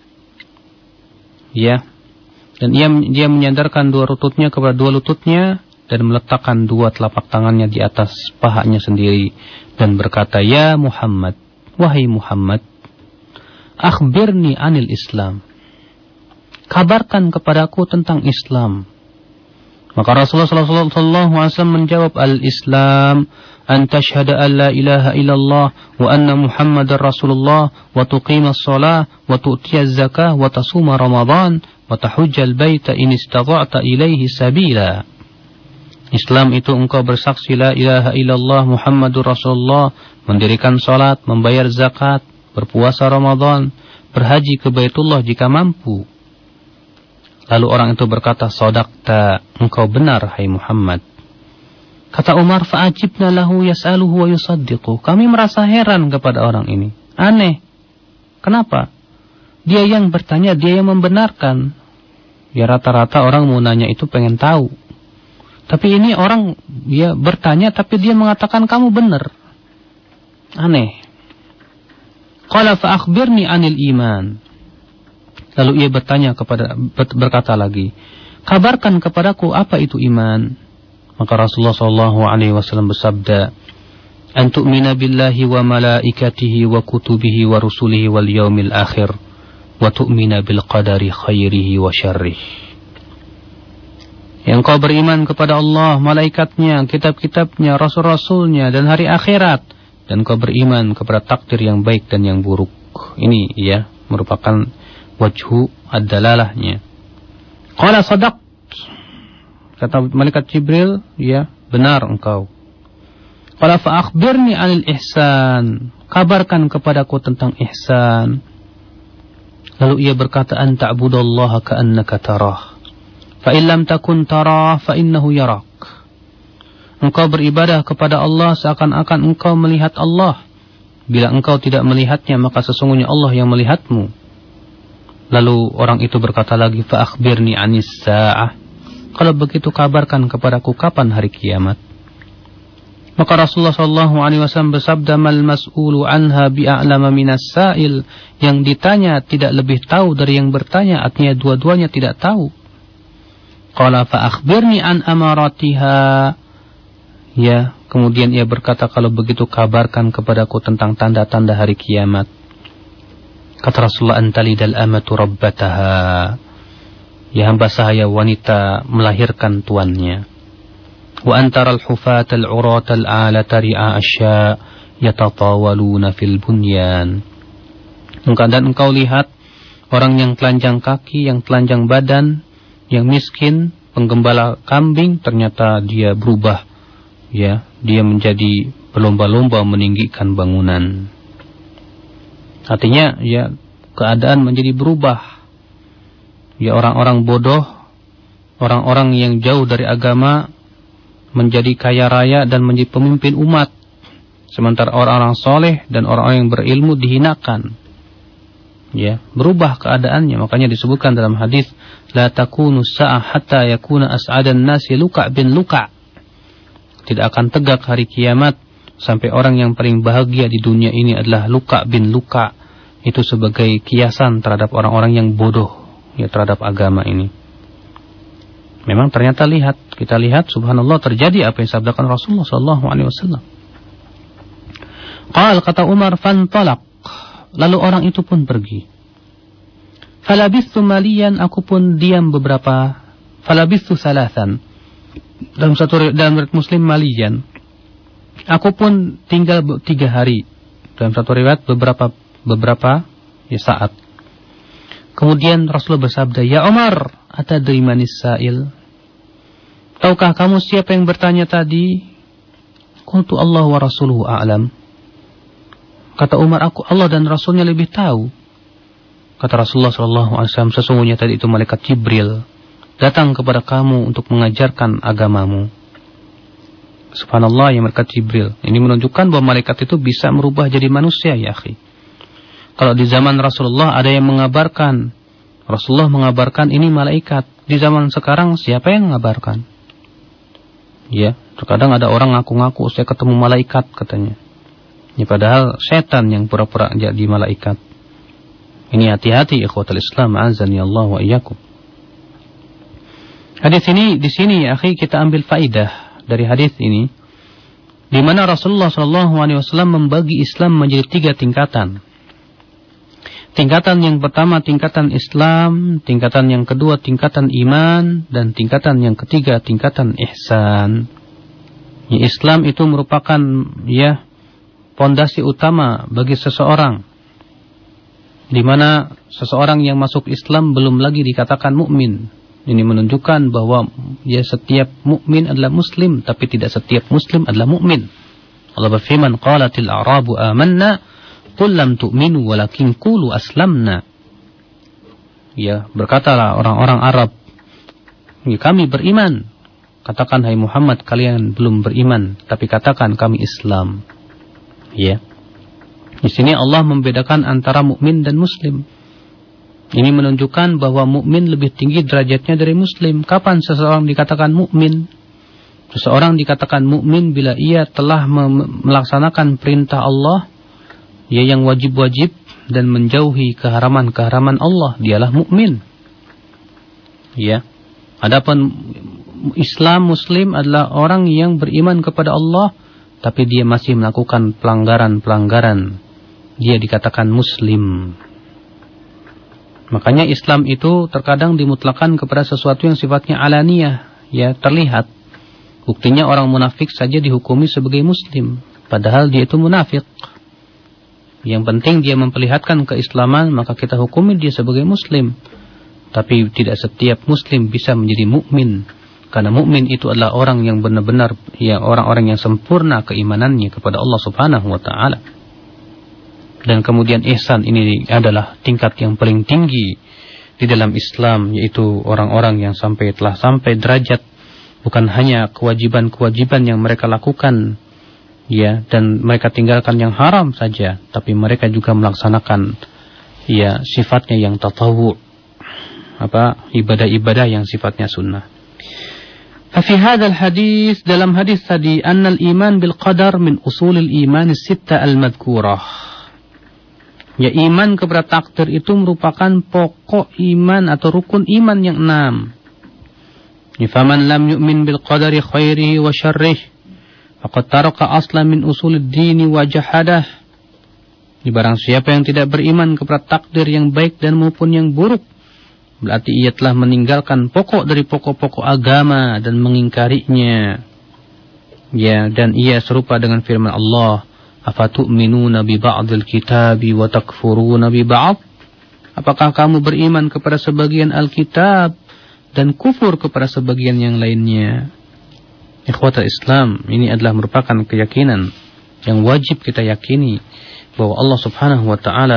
Ya. Dan ia dia menyandarkan dua lututnya kepada dua lututnya dan meletakkan dua telapak tangannya di atas pahanya sendiri dan berkata, "Ya Muhammad, wahai Muhammad, akhbirni anil Islam. Kabarkan kepadaku tentang Islam." Maka Rasulullah sallallahu alaihi wasallam menjawab, "Al-Islam an tashhada an la ilaha illallah wa anna Muhammadar Rasulullah wa tuqimas shalah wa tu'tiyaz zakah wa tasuma Ramadan wa tahujjal baita in istata'ta ilaihi sabila." Islam itu engkau bersaksi la ilaha illallah Muhammadur Rasulullah, mendirikan salat, membayar zakat, berpuasa Ramadan, berhaji ke Baitullah jika mampu. Lalu orang itu berkata, "Shadaqta, engkau benar hai Muhammad." Kata Umar, "Fa'ajibna lahu yas'aluhu wa yusaddiqu." Kami merasa heran kepada orang ini. Aneh. Kenapa? Dia yang bertanya, dia yang membenarkan. Ya rata-rata orang mau nanya itu pengen tahu. Tapi ini orang dia bertanya tapi dia mengatakan kamu benar. Aneh. Qala fa akhbirni anil iman. Lalu ia bertanya kepada berkata lagi, "Kabarkan kepadaku apa itu iman?" Maka Rasulullah sallallahu alaihi wasallam bersabda, "An tu'mina billahi wa malaikatihi wa kutubihi wa rusulihi wal yaumil akhir wa tu'mina bil qadari khairihi wa syarrihi." Yang kau beriman kepada Allah, malaikatnya, kitab-kitabnya, rasul-rasulnya dan hari akhirat, dan kau beriman kepada takdir yang baik dan yang buruk. Ini ya merupakan wajhu ad-dalalahnya. Qala sadaqt. Kata malaikat Jibril, ya, benar engkau. Qala fa akhbirni 'anil ihsan. Kabarkan kepadaku tentang ihsan. Lalu ia berkata, "An ta'budallaha ka'annaka tarah. Fa in lam takun tarah fa innahu yarak." Engkau beribadah kepada Allah seakan-akan engkau melihat Allah. Bila engkau tidak melihatnya, maka sesungguhnya Allah yang melihatmu. Lalu orang itu berkata lagi, "Fa akhbirni 'anis sa'ah." Kalau begitu kabarkan kepadaku kapan hari kiamat. Maka Rasulullah sallallahu alaihi wasallam bersabda, "Mal mas'ulu anha bi'a'lama minas sa'il." Yang ditanya tidak lebih tahu dari yang bertanya, artinya dua-duanya tidak tahu. Qala fa akhbirni an amaratiha. Ya, kemudian ia berkata, "Kalau begitu kabarkan kepadaku tentang tanda-tanda hari kiamat." Kata Rasulullah, "Antalidal amatu rabbataha." Ya, hamba sahaya wanita melahirkan tuannya. "Wa antaral hufatal uratal alata ri'a asya yatatawaluna fil bunyan." Dan engkau lihat orang yang telanjang kaki, yang telanjang badan, yang miskin, penggembala kambing, ternyata dia berubah. Ya, dia menjadi berlomba-lomba meninggikan bangunan. Artinya, ya, keadaan menjadi berubah. Ya, orang-orang bodoh, orang-orang yang jauh dari agama menjadi kaya raya dan menjadi pemimpin umat. Sementara orang-orang soleh dan orang-orang yang berilmu dihinakan. Ya, berubah keadaannya. Makanya disebutkan dalam hadis, la takunu sa'ah hatta yakuna as'adan nasi Luka' bin Luka'. Tidak akan tegak hari kiamat sampai orang yang paling bahagia di dunia ini adalah Luka' bin Luka'. Itu sebagai kiasan terhadap orang-orang yang bodoh, ya, terhadap agama ini. Memang ternyata lihat, kita lihat subhanallah terjadi apa yang sabdakan Rasulullah sallallahu alaihi wasallam. Qal, kata Umar, fantalaq, lalu orang itu pun pergi. Falabithu maliyan, aku pun diam beberapa. Falabithu salasan, dalam satu dalam riwayat Muslim maliyan, aku pun tinggal tiga hari. Dalam satu riwayat beberapa beberapa ya, saat. Kemudian Rasulullah bersabda, ya Umar, atadri manis sa'il, tahukah kamu siapa yang bertanya tadi? Qultu Allah wa rasuluhu a'lam. Kata Umar, aku Allah dan Rasulnya lebih tahu. Kata Rasulullah sallallahu alaihi wasallam, sesungguhnya tadi itu malaikat Jibril datang kepada kamu untuk mengajarkan agamamu. Subhanallah, ya, malaikat Jibril. Ini menunjukkan bahwa malaikat itu bisa merubah jadi manusia, ya akhi. Kalau di zaman Rasulullah ada yang mengabarkan, Rasulullah mengabarkan ini malaikat. Di zaman sekarang siapa yang mengabarkan? Ya, terkadang ada orang ngaku-ngaku saya ketemu malaikat katanya. Ya, padahal setan yang pura-pura jadi malaikat. Ini hati-hati ikhwatul Islam, azani Allah wa iyyakum. Hadis ini di sini ya akhi, kita ambil faidah dari hadis ini, di mana Rasulullah sallallahu alaihi wasallam membagi Islam menjadi tiga tingkatan. Tingkatan yang pertama tingkatan Islam, tingkatan yang kedua tingkatan iman, dan tingkatan yang ketiga tingkatan ihsan. Ya, Islam itu merupakan ya pondasi utama bagi seseorang, di mana seseorang yang masuk Islam belum lagi dikatakan mukmin. Ini menunjukkan bahwa ya setiap mukmin adalah muslim, tapi tidak setiap muslim adalah mukmin. Allah berfirman, qalatil a'rabu amanna qul lam tu'minu walakin qulu aslamna. Ya, berkatalah orang-orang Arab, ya, kami beriman. Katakan, hai Muhammad, kalian belum beriman, tapi katakan kami Islam. Ya. Di sini Allah membedakan antara mukmin dan muslim. Ini menunjukkan bahwa mukmin lebih tinggi derajatnya dari muslim. Kapan seseorang dikatakan mukmin? Seseorang dikatakan mukmin bila ia telah melaksanakan perintah Allah, ya, yang wajib-wajib, dan menjauhi keharaman-keharaman Allah, dialah mukmin. Ya. Adapun Islam, muslim adalah orang yang beriman kepada Allah tapi dia masih melakukan pelanggaran-pelanggaran, dia dikatakan muslim. Makanya Islam itu terkadang dimutlakan kepada sesuatu yang sifatnya alaniyah, ya, terlihat. Buktinya orang munafik saja dihukumi sebagai muslim, padahal dia itu munafik. Yang penting dia memperlihatkan keislaman, maka kita hukumi dia sebagai muslim. Tapi tidak setiap muslim bisa menjadi mukmin. Karena mukmin itu adalah orang yang benar-benar, ya, orang-orang yang sempurna keimanannya kepada Allah Subhanahu wa taala. Dan kemudian ihsan ini adalah tingkat yang paling tinggi di dalam Islam, yaitu orang-orang yang sampai telah sampai derajat bukan hanya kewajiban-kewajiban yang mereka lakukan, ya, dan mereka tinggalkan yang haram saja, tapi mereka juga melaksanakan, ya, sifatnya yang tatawwu, apa, ibadah-ibadah yang sifatnya sunnah. Fi hadzal hadis, dalam hadis tadi, annal iman bil qadar min usulil iman as-sittah al-madhkurah. Ya, iman kepada takdir itu merupakan pokok iman atau rukun iman yang enam. Faman lam yu'min bil qadari khairihi wa syarrihi faqad taraka aslan min usulid dini wa jahadah. Barang siapa yang tidak beriman kepada takdir yang baik dan maupun yang buruk, berarti ia telah meninggalkan pokok dari pokok-pokok agama dan mengingkarinya. Ya, dan ia serupa dengan firman Allah, afatu'minuna bi ba'dil kitabi wa takfuruna bi ba'd? Apakah kamu beriman kepada sebagian Alkitab dan kufur kepada sebagian yang lainnya? Ikhwatul Islam, ini adalah merupakan keyakinan yang wajib kita yakini, bahwa Allah Subhanahu wa taala,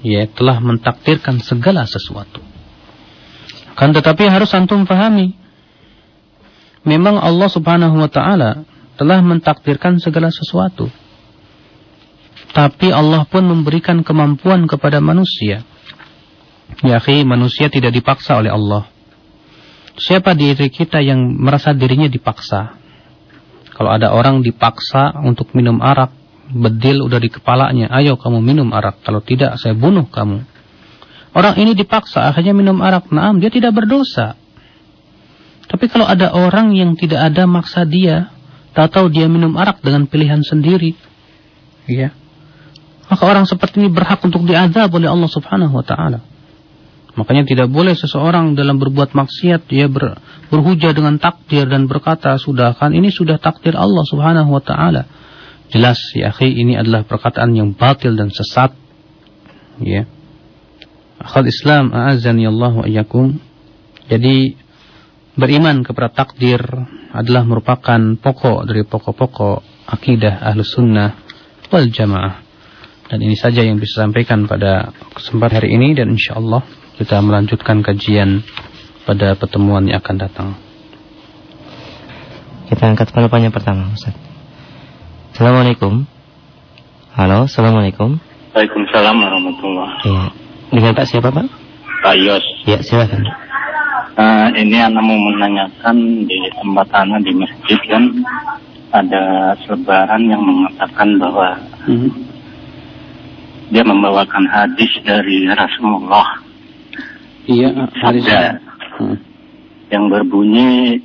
ya telah mentakdirkan segala sesuatu. Kan tetapi harus antum pahami, memang Allah Subhanahu wa taala telah mentakdirkan segala sesuatu. Tapi Allah pun memberikan kemampuan kepada manusia. Ya akhi, manusia tidak dipaksa oleh Allah. Siapa diri kita yang merasa dirinya dipaksa? Kalau ada orang dipaksa untuk minum arak, bedil udah di kepalanya, ayo kamu minum arak, kalau tidak saya bunuh kamu. Orang ini dipaksa akhirnya minum arak, naam, dia tidak berdosa. Tapi kalau ada orang yang tidak ada maksa dia, tahu-tahu dia minum arak dengan pilihan sendiri, ya, maka orang seperti ini berhak untuk diazab oleh Allah Subhanahu wa taala. Makanya tidak boleh seseorang dalam berbuat maksiat dia ber, berhujah dengan takdir dan berkata, sudah kan ini sudah takdir Allah Subhanahu wa taala. Jelas ya akhi, ini adalah perkataan yang batil dan sesat. Ya. Akhal Islam, a'azzani Allah wa iyyakum. Jadi beriman kepada takdir adalah merupakan pokok dari pokok-pokok akidah Ahlus Sunnah wal Jamaah. Dan ini saja yang bisa sampaikan pada kesempatan hari ini, dan insyaallah kita melanjutkan kajian pada pertemuan yang akan datang. Kita angkat penelponnya pertama, Ustaz. Assalamualaikum. Halo, assalamualaikum. Waalaikumsalam warahmatullahi. Iya. Dengan Pak siapa, Pak? Pak Yos. Ya, silakan. Uh, ini anak mau menanyakan, di tempat anak di masjid kan ada selebaran yang mengatakan bahwa hmm. dia membawakan hadis dari Rasulullah. Iya, hadis hmm. yang berbunyi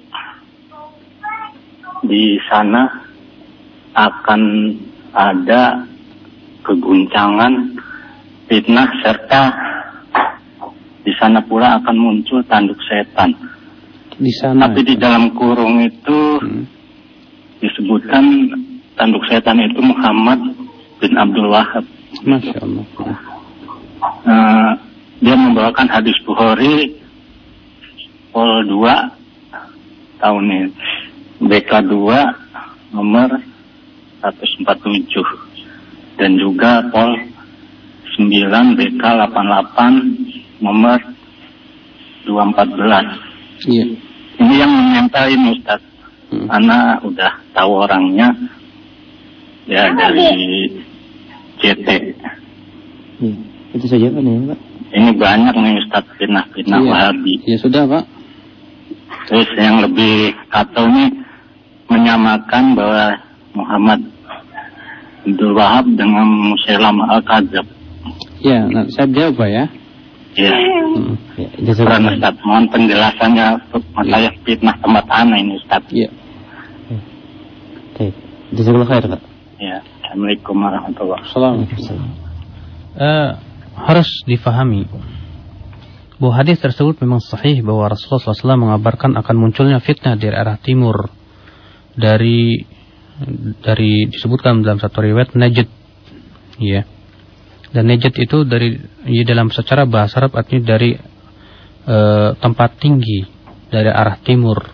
di sana akan ada keguncangan, fitnah, serta di sana pula akan muncul tanduk setan. Di sana. Tapi di dalam kurung itu hmm. disebutkan tanduk setan itu Muhammad bin Abdul Wahab. Masya Allah. Uh, dia membawakan hadis Bukhari Pol dua tahun ini, B K dua nomor seratus empat puluh tujuh, dan juga Pol sembilan B K delapan puluh delapan nomor dua ratus empat belas. Iya. Ini yang menyentai Ustaz. Hmm. Ana udah tahu orangnya ya dari C T. Hmm. Itu saja Pak ya, Pak. Ini banyak nih Ustaz fitnah-fitnah iya. Wahabi. Ya sudah Pak. Terus yang lebih kacau nih menyamakan bahwa Muhammad Abdul Wahab dengan Musailam Al-Kadzab. Ya, nah, saya jawab Pak ya. Iya. Hmm. Ya, Keren Ustaz, mohon penjelasannya untuk masalah ya. fitnah tempat anak ini Ustaz. Iya. Baik. Jazakallahu khair Pak. Ya, Assalamualaikum warahmatullahi wabarakatuh. Uh, harus difahami bahwa hadis tersebut memang sahih, bahwa Rasulullah shallallahu alaihi wasallam mengabarkan akan munculnya fitnah dari arah timur, dari dari disebutkan dalam satu riwayat Najd, ya. Dan Najd itu dari ya, dalam secara bahasa Arab artinya dari uh, tempat tinggi, dari arah timur.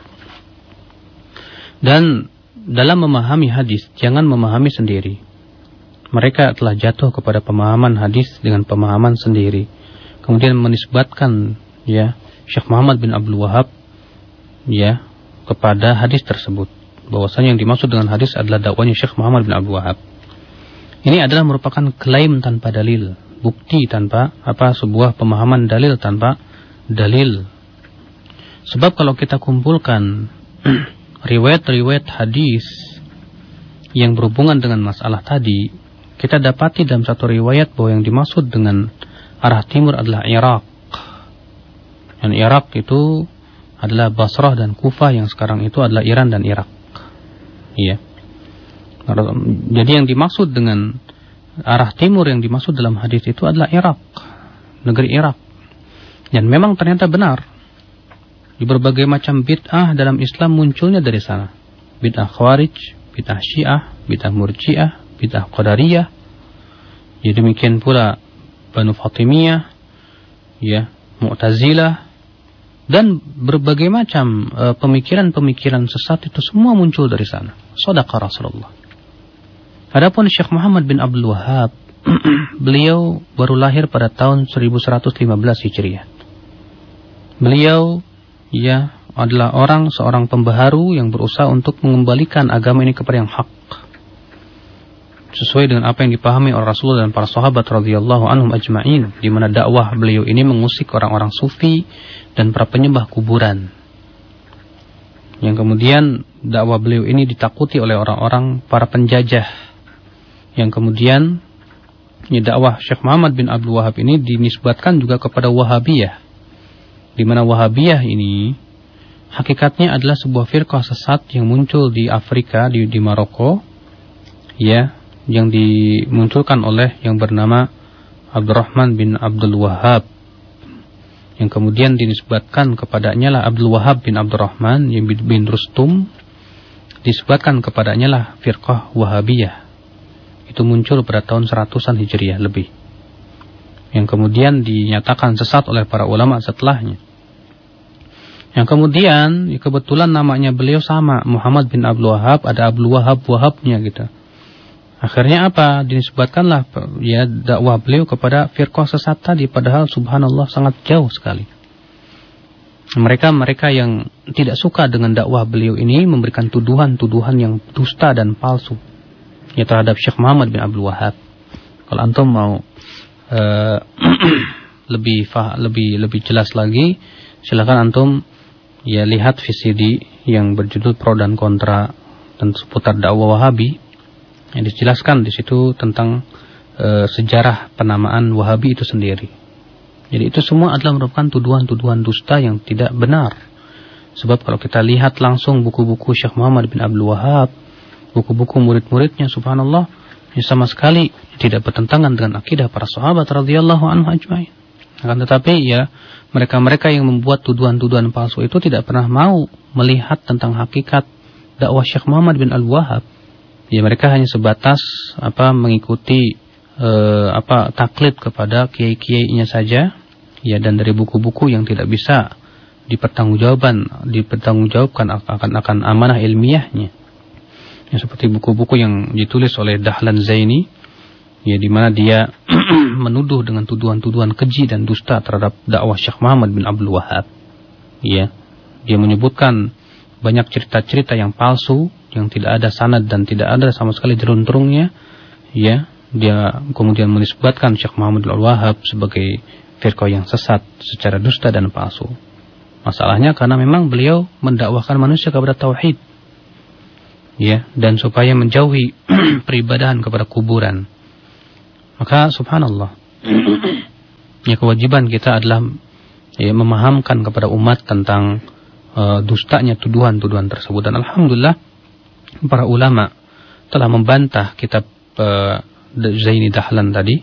Dan dalam memahami hadis jangan memahami sendiri. Mereka telah jatuh kepada pemahaman hadis dengan pemahaman sendiri. Kemudian menisbatkan ya Syekh Muhammad bin Abdul Wahab ya kepada hadis tersebut. Bahwasanya yang dimaksud dengan hadis adalah dakwanya Syekh Muhammad bin Abdul Wahab. Ini adalah merupakan klaim tanpa dalil, bukti tanpa apa sebuah pemahaman dalil tanpa dalil. Sebab kalau kita kumpulkan riwayat-riwayat hadis yang berhubungan dengan masalah tadi, kita dapati dalam satu riwayat bahwa yang dimaksud dengan arah timur adalah Irak. Dan Irak itu adalah Basrah dan Kufah, yang sekarang itu adalah Iran dan Irak. Iya. Jadi yang dimaksud dengan arah timur yang dimaksud dalam hadis itu adalah Irak, negeri Irak. Dan memang ternyata benar. Di berbagai macam bid'ah dalam Islam munculnya dari sana. Bid'ah Khawarij, bid'ah Syiah, bid'ah Murji'ah, bid'ah Qadariyah. Ya demikian pula Banu Fatimiyah, ya, Mu'tazilah, dan berbagai macam uh, pemikiran-pemikiran sesat itu semua muncul dari sana. Shadaqa Rasulullah. Adapun Syekh Muhammad bin Abdul Wahab beliau baru lahir pada tahun seribu seratus lima belas Hijriah. Beliau ya adalah orang seorang pembaharu yang berusaha untuk mengembalikan agama ini kepada yang hak, sesuai dengan apa yang dipahami oleh Rasulullah dan para sahabat radhiyallahu anhum ajma'in, di mana dakwah beliau ini mengusik orang-orang sufi dan para penyembah kuburan. Yang kemudian dakwah beliau ini ditakuti oleh orang-orang para penjajah. Yang kemudian ya, dakwah Syekh Muhammad bin Abdul Wahab ini dinisbatkan juga kepada Wahabiyah, di mana Wahabiyah ini hakikatnya adalah sebuah firqah sesat yang muncul di Afrika, di, di Maroko, ya, yang dimunculkan oleh yang bernama Abdurrahman bin Abdul Wahab, yang kemudian dinisbatkan kepadanya lah Abdul Wahab bin Abdurrahman yang bin Rustum, disebutkan kepadanya lah firqah Wahabiyah. Itu muncul pada tahun seratusan Hijriah lebih, yang kemudian dinyatakan sesat oleh para ulama setelahnya. Yang kemudian ya kebetulan namanya beliau sama, Muhammad bin Abdul Wahab, ada Abdul Wahab Wahabnya gitu. Akhirnya apa? Dinisbatkanlah ya dakwah beliau kepada firqah sesat tadi, padahal subhanallah sangat jauh sekali. Mereka-mereka yang tidak suka dengan dakwah beliau ini memberikan tuduhan-tuduhan yang dusta dan palsu ya terhadap Syekh Muhammad bin Abdul Wahab. Kalau antum mau uh, lebih fah, lebih lebih jelas lagi, silakan antum ya lihat V C D yang berjudul Pro dan Kontra dan seputar dakwah Wahabi. Yang dijelaskan di situ tentang e, sejarah penamaan Wahabi itu sendiri. Jadi itu semua adalah merupakan tuduhan-tuduhan dusta yang tidak benar. Sebab kalau kita lihat langsung buku-buku Syekh Muhammad bin Abdul Wahab, buku-buku murid-muridnya, subhanallah, ya sama sekali tidak bertentangan dengan akidah para sahabat radhiyallahu anhum ajma'in. Akan tetapi ya mereka-mereka yang membuat tuduhan-tuduhan palsu itu tidak pernah mau melihat tentang hakikat dakwah Syekh Muhammad bin Abdul Wahab. Ya mereka hanya sebatas apa mengikuti e, apa taklid kepada kiai-kiainya saja, ya, dan dari buku-buku yang tidak bisa dipertanggungjawabkan dipertanggungjawabkan akan akan amanah ilmiahnya. Ya, seperti buku-buku yang ditulis oleh Dahlan Zaini, ya, di mana dia menuduh dengan tuduhan-tuduhan keji dan dusta terhadap dakwah Syekh Muhammad bin Abdul Wahab. Ya, dia menyebutkan banyak cerita-cerita yang palsu, yang tidak ada sanad dan tidak ada sama sekali jerunturungnya. Ya, dia kemudian menisbatkan Syekh Muhammad bin Abdul Wahab sebagai firqah yang sesat secara dusta dan palsu. Masalahnya karena memang beliau mendakwahkan manusia kepada tauhid, ya, dan supaya menjauhi peribadahan kepada kuburan. Maka subhanallah, ya, kewajiban kita adalah ya, memahamkan kepada umat tentang uh, dustanya tuduhan-tuduhan tersebut. Dan alhamdulillah para ulama telah membantah kitab uh, Zaini Dahlan tadi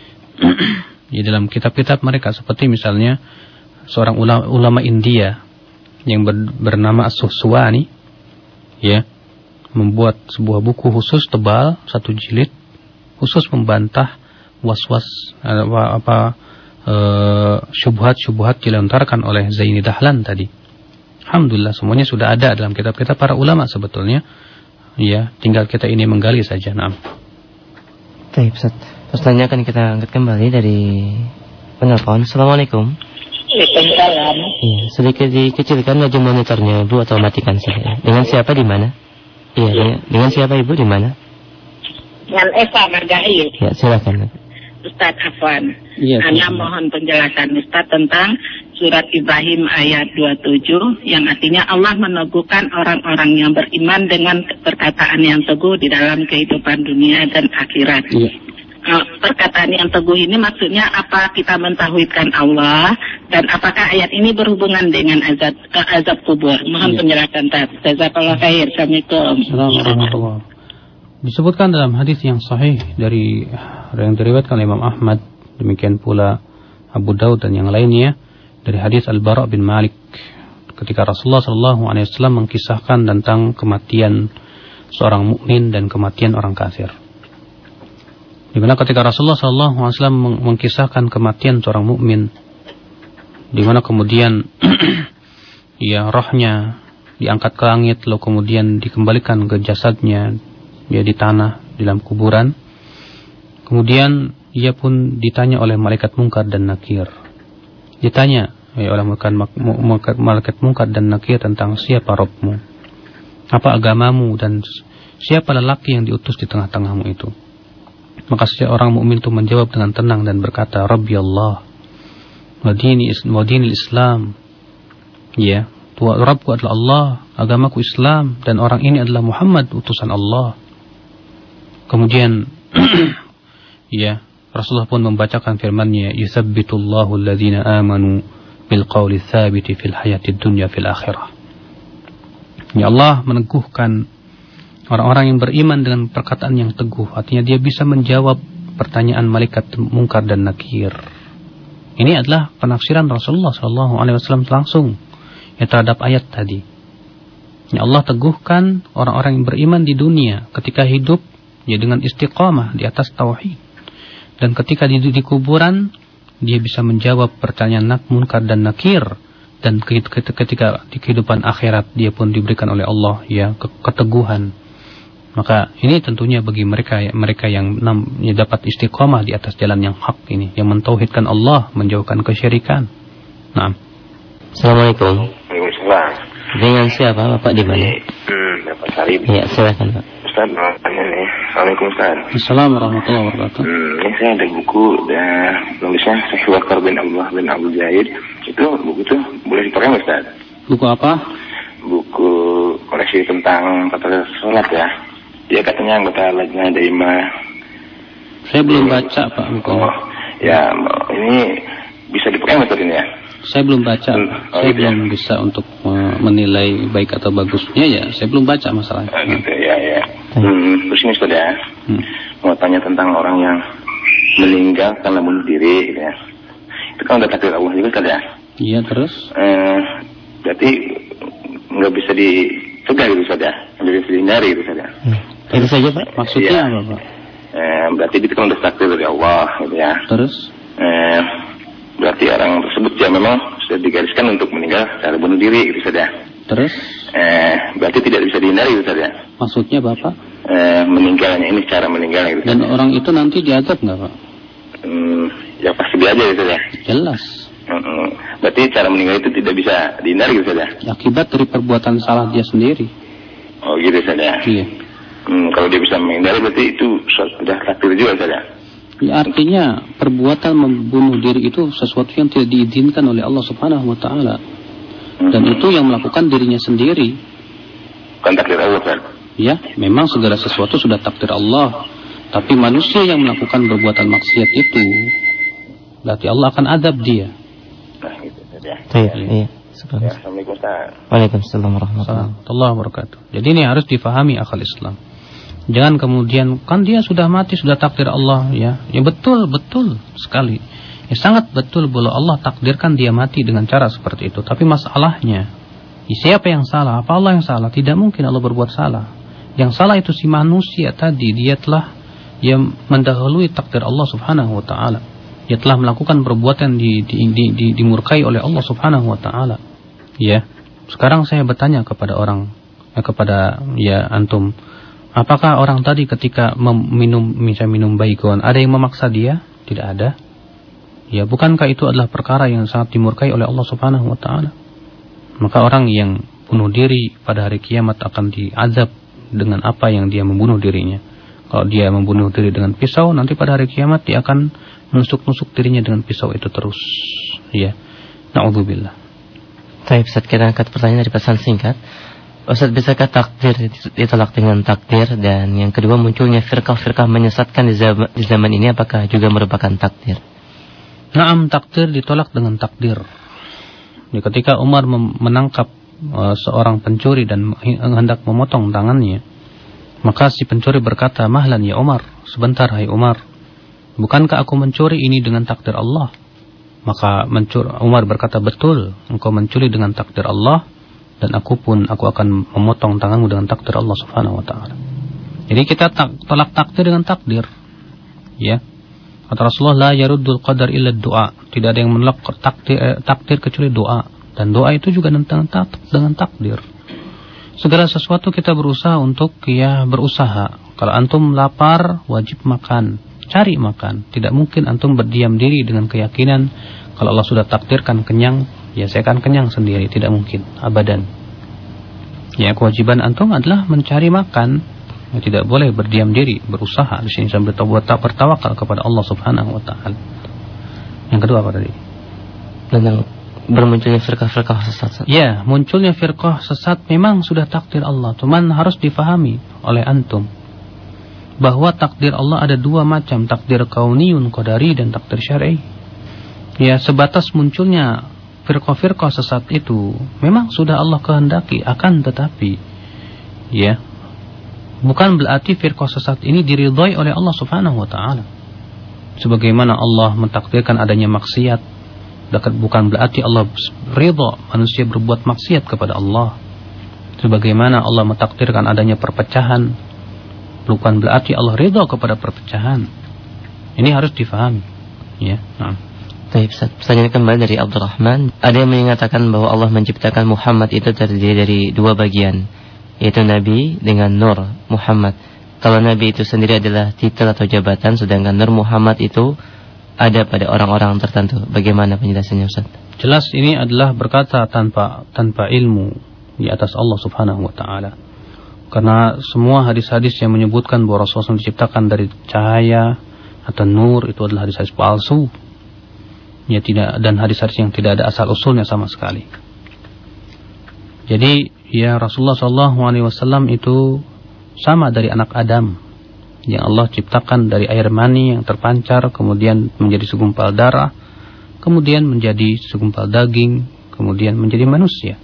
di dalam kitab-kitab mereka, seperti misalnya seorang ulama, ulama India yang ber, bernama As-Suswani, ya, membuat sebuah buku khusus tebal satu jilid khusus membantah was-was apa, apa uh, syubhat-syubhat dilontarkan oleh Zaini Dahlan tadi. Alhamdulillah semuanya sudah ada dalam kitab-kitab para ulama sebetulnya. Ya, tinggal kita ini menggali saja. Naam. Baik, Ustaz. Pertanyaan akan kita angkat kembali dari penelpon. Assalamualaikum. Waalaikumsalam. Iya, sedikit dikecilkan aja monitornya, Bu, atau matikan saja. Dengan siapa di mana? Iya, dengan, dengan siapa Ibu di mana? Dengan Eva Margail. Ya, silakan. Ustaz Afwan. Iya. Anda mohon penjelasan Ustaz tentang surat Ibrahim ayat dua puluh tujuh yang artinya Allah meneguhkan orang-orang yang beriman dengan perkataan yang teguh di dalam kehidupan dunia dan akhirat. Iya. Uh, perkataan yang teguh ini maksudnya apa? Kita mentauhidkan Allah, dan apakah ayat ini berhubungan dengan azab uh, azab kubur? Mohon iya. penjelasan Ustaz. Jazakallahu khair. Assalamualaikum. Assalamualaikum. Disebutkan dalam hadis yang sahih dari yang diriwayatkan oleh Imam Ahmad, demikian pula Abu Daud dan yang lainnya, dari hadis Al-Bara' bin Malik, ketika Rasulullah shallallahu alaihi wasallam mengkisahkan tentang kematian seorang mukmin dan kematian orang kafir. Di mana ketika Rasulullah shallallahu alaihi wasallam mengkisahkan kematian seorang mukmin, di mana kemudian ya rohnya diangkat ke langit, lalu kemudian dikembalikan ke jasadnya, ya, di tanah, di dalam kuburan. Kemudian ia pun ditanya oleh malaikat Munkar dan Nakir. Ditanya ya, oleh malaikat, malaikat Munkar dan Nakir tentang siapa Rabbmu, apa agamamu, dan siapa lelaki yang diutus di tengah-tengahmu itu. Maka seorang mukmin itu menjawab dengan tenang dan berkata, Rabbi Allah, wa dini wa dinil Islam. Ya, Tuhan Rabbku adalah Allah, agamaku Islam, dan orang ini adalah Muhammad, utusan Allah. Kemudian ya, Rasulullah pun membacakan firman-Nya, yuthabbitullahu alladhina amanu bil qawli tsabiti fil hayatid dunya fil akhirah. Ya, Allah meneguhkan orang-orang yang beriman dengan perkataan yang teguh. Artinya dia bisa menjawab pertanyaan malaikat Munkar dan Nakir. Ini adalah penafsiran Rasulullah shallallahu alaihi wasallam langsung ya terhadap ayat tadi. Ya, Allah teguhkan orang-orang yang beriman di dunia ketika hidup ya dengan istiqamah di atas tauhid. Dan ketika di, di kuburan dia bisa menjawab pertanyaan Munkar dan Nakir. Dan ketika di kehidupan akhirat dia pun diberikan oleh Allah ya keteguhan. Maka ini tentunya bagi mereka mereka yang, yang dapat istiqamah di atas jalan yang hak ini, yang mentauhidkan Allah, menjauhkan kesyirikan. Nah. Assalamualaikum. Waalaikumsalam. Dengan siapa Bapak di mana? Hmm, Bapak Sarip. Ya, silakan Pak. Ustaz, mau tanya nih. Assalamualaikum Ustaz. Assalamualaikum warahmatullahi wabarakatuh. Hmm, ini saya ada buku dan tulisnya Syekh Bakar bin Abdullah bin Abu Zaid. Itu buku itu boleh dipakai nggak Ustaz? Buku apa? Buku koleksi tentang tata sholat ya. Dia katanya anggota Lajnah Daimah. Saya belum baca Pak buku. Oh, ya ini bisa dipakai nggak Ustaz ini ya? Saya belum baca, hmm, oh, saya gitu belum ya? Bisa untuk menilai baik atau bagusnya ya. Saya belum baca masalahnya. Oh, gitu ya ya. Hmm, terus ini Ustaz ya, hmm. mau tanya tentang orang yang meninggal karena bunuh diri, gitu ya. Itu kan udah takdir Allah juga Ustaz ya. Iya terus? Eh, berarti nggak bisa dicegah gitu Ustaz ya, nggak bisa dihindari gitu Ustaz ya. Hmm. Itu saja Pak. Maksudnya ya. Apa Pak? Eh, berarti itu kan udah takdir dari Allah, gitu ya. Terus? Eh, berarti orang tersebut ya memang sudah digariskan untuk meninggal secara bunuh diri gitu saja. Terus? Eh, berarti tidak bisa dihindari gitu saja. Maksudnya Bapak? Eh, meninggalnya ini cara meninggal gitu. Dan saja. Orang itu nanti diadab nggak Pak? Hmm, ya pasti dia aja gitu saja. Jelas. Hmm, berarti cara meninggal itu tidak bisa dihindari gitu saja. Akibat dari perbuatan salah dia sendiri. Oh gitu saja. Iya. Hmm, kalau dia bisa menghindari berarti itu sudah takdir juga saja. Ya, artinya perbuatan membunuh diri itu sesuatu yang tidak diizinkan oleh Allah Subhanahu wa taala. Dan hmm. itu yang melakukan dirinya sendiri. Bukan takdir Allah kan? Ya, memang segala sesuatu sudah takdir Allah. Tapi manusia yang melakukan perbuatan maksiat itu berarti Allah akan adab dia. Nah, gitu saja. Iya, iya. Ya, Assalamualaikum Ustaz. Waalaikumsalam warahmatullahi wabarakatuh. Jadi ini harus difahami akal Islam. Jangan kemudian kan dia sudah mati, sudah takdir Allah ya. Ya betul, betul sekali. Ya sangat betul bahwa Allah takdirkan dia mati dengan cara seperti itu. Tapi masalahnya, ya, siapa yang salah? Apa Allah yang salah? Tidak mungkin Allah berbuat salah. Yang salah itu si manusia tadi, dia telah dia mendahului takdir Allah Subhanahu wa taala. Dia telah melakukan perbuatan di, di, di, di dimurkai oleh Allah Subhanahu wa taala. Ya. Sekarang saya bertanya kepada orang eh, kepada ya antum, apakah orang tadi ketika minum misalnya minum baygon ada yang memaksa dia? Tidak ada. Ya, bukankah itu adalah perkara yang sangat dimurkai oleh Allah Subhanahu wa taala? Maka orang yang bunuh diri pada hari kiamat akan diazab dengan apa yang dia membunuh dirinya. Kalau dia membunuh diri dengan pisau, nanti pada hari kiamat dia akan menusuk-nusuk dirinya dengan pisau itu terus. Ya. Na'udzubillah. Baik, Ustaz, kita angkat pertanyaan dari pesan singkat. Ustaz, bisakah takdir ditolak dengan takdir? Dan yang kedua, munculnya firqah-firqah menyesatkan di zaman, di zaman ini, apakah juga merupakan takdir? Naam, takdir ditolak dengan takdir. Ya, ketika Umar menangkap uh, seorang pencuri dan hendak memotong tangannya, maka si pencuri berkata, "Mahlan ya Umar, sebentar hai Umar. Bukankah aku mencuri ini dengan takdir Allah?" Maka mencuri, Umar berkata, "Betul, engkau mencuri dengan takdir Allah, dan aku pun aku akan memotong tanganmu dengan takdir Allah Subhanahu wa taala." Jadi kita tak, tolak takdir dengan takdir. Ya. Kata Rasulullah, "La yaruddul qadar illa doa." Tidak ada yang menolak takdir, eh, takdir kecuali doa. Dan doa itu juga dengan, dengan takdir. Segala sesuatu kita berusaha untuk ya berusaha. Kalau antum lapar, wajib makan. cari makan. Tidak mungkin antum berdiam diri dengan keyakinan kalau Allah sudah takdirkan kenyang, ya saya akan kenyang sendiri. Tidak mungkin, abadan. Ya, kewajiban antum adalah mencari makan. Ya, tidak boleh berdiam diri, berusaha di sini sambil bertawakal kepada Allah Subhanahu wa taala. Yang kedua apa tadi? Tentang bermunculnya firqah-firqah sesat. Ya, munculnya firqah sesat memang sudah takdir Allah, cuman harus difahami oleh antum bahwa takdir Allah ada dua macam, takdir kauniyun qadari dan takdir syar'i. Ya, sebatas munculnya firqah-firqah sesat itu memang sudah Allah kehendaki, akan tetapi ya, bukan berarti firqah sesat ini diridhai oleh Allah Subhanahu wa taala. Sebagaimana Allah mentakdirkan adanya maksiat, bukan berarti Allah ridha manusia berbuat maksiat kepada Allah. Sebagaimana Allah mentakdirkan adanya perpecahan, bukan berarti Allah ridha kepada perpecahan. Ini harus difahami. Ya. Nah. Baik, pertanyaan kembali dari Abdurrahman. Ada yang mengatakan bahwa Allah menciptakan Muhammad itu terdiri dari dua bagian, yaitu Nabi dengan Nur Muhammad. Kalau Nabi itu sendiri adalah titel atau jabatan, sedangkan Nur Muhammad itu ada pada orang-orang tertentu. Bagaimana penjelasannya, Ustaz? Jelas ini adalah berkata tanpa tanpa ilmu di atas Allah Subhanahu wa taala. Karena semua hadis-hadis yang menyebutkan bahwa Rasulullah diciptakan dari cahaya atau nur itu adalah hadis-hadis palsu. Ya, tidak, dan hadis-hadis yang tidak ada asal usulnya sama sekali. Jadi ya, Rasulullah shallallahu alaihi wasallam itu sama dari anak Adam yang Allah ciptakan dari air mani yang terpancar, kemudian menjadi segumpal darah, kemudian menjadi segumpal daging, kemudian menjadi manusia.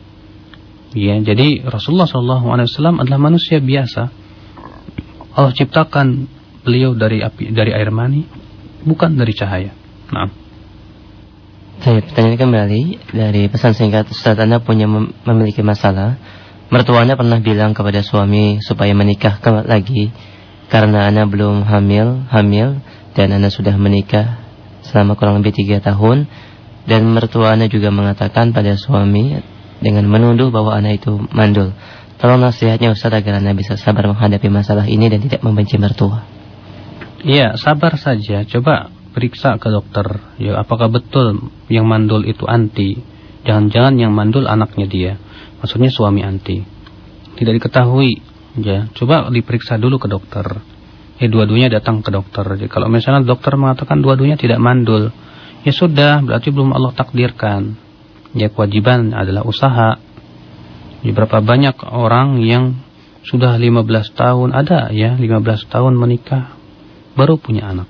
Ya, jadi Rasulullah shallallahu alaihi wasallam adalah manusia biasa. Allah ciptakan beliau dari api, dari air mani, bukan dari cahaya. Nah. Saya pertanyaan kembali dari pesan singkat. Ustaz, Anda punya mem- memiliki masalah. Mertua Anda pernah bilang kepada suami supaya menikah lagi karena Anda belum hamil, hamil dan Anda sudah menikah selama kurang lebih tiga tahun. Dan mertua Anda juga mengatakan pada suami dengan menuduh bahwa Anda itu mandul. Tolong nasihatnya, Ustaz, agar Anda bisa sabar menghadapi masalah ini dan tidak membenci mertua. Iya, sabar saja. Coba periksa ke dokter. Ya, apakah betul yang mandul itu anti? Jangan-jangan yang mandul anaknya dia. Maksudnya suami anti. Tidak diketahui. Ya, coba diperiksa dulu ke dokter. Eh, dua-duanya datang ke dokter. Jadi, kalau misalnya dokter mengatakan dua-duanya tidak mandul, ya sudah, berarti belum Allah takdirkan. Ya, kewajiban adalah usaha. Ya, berapa banyak orang yang sudah lima belas tahun, ada ya, lima belas tahun menikah, baru punya anak.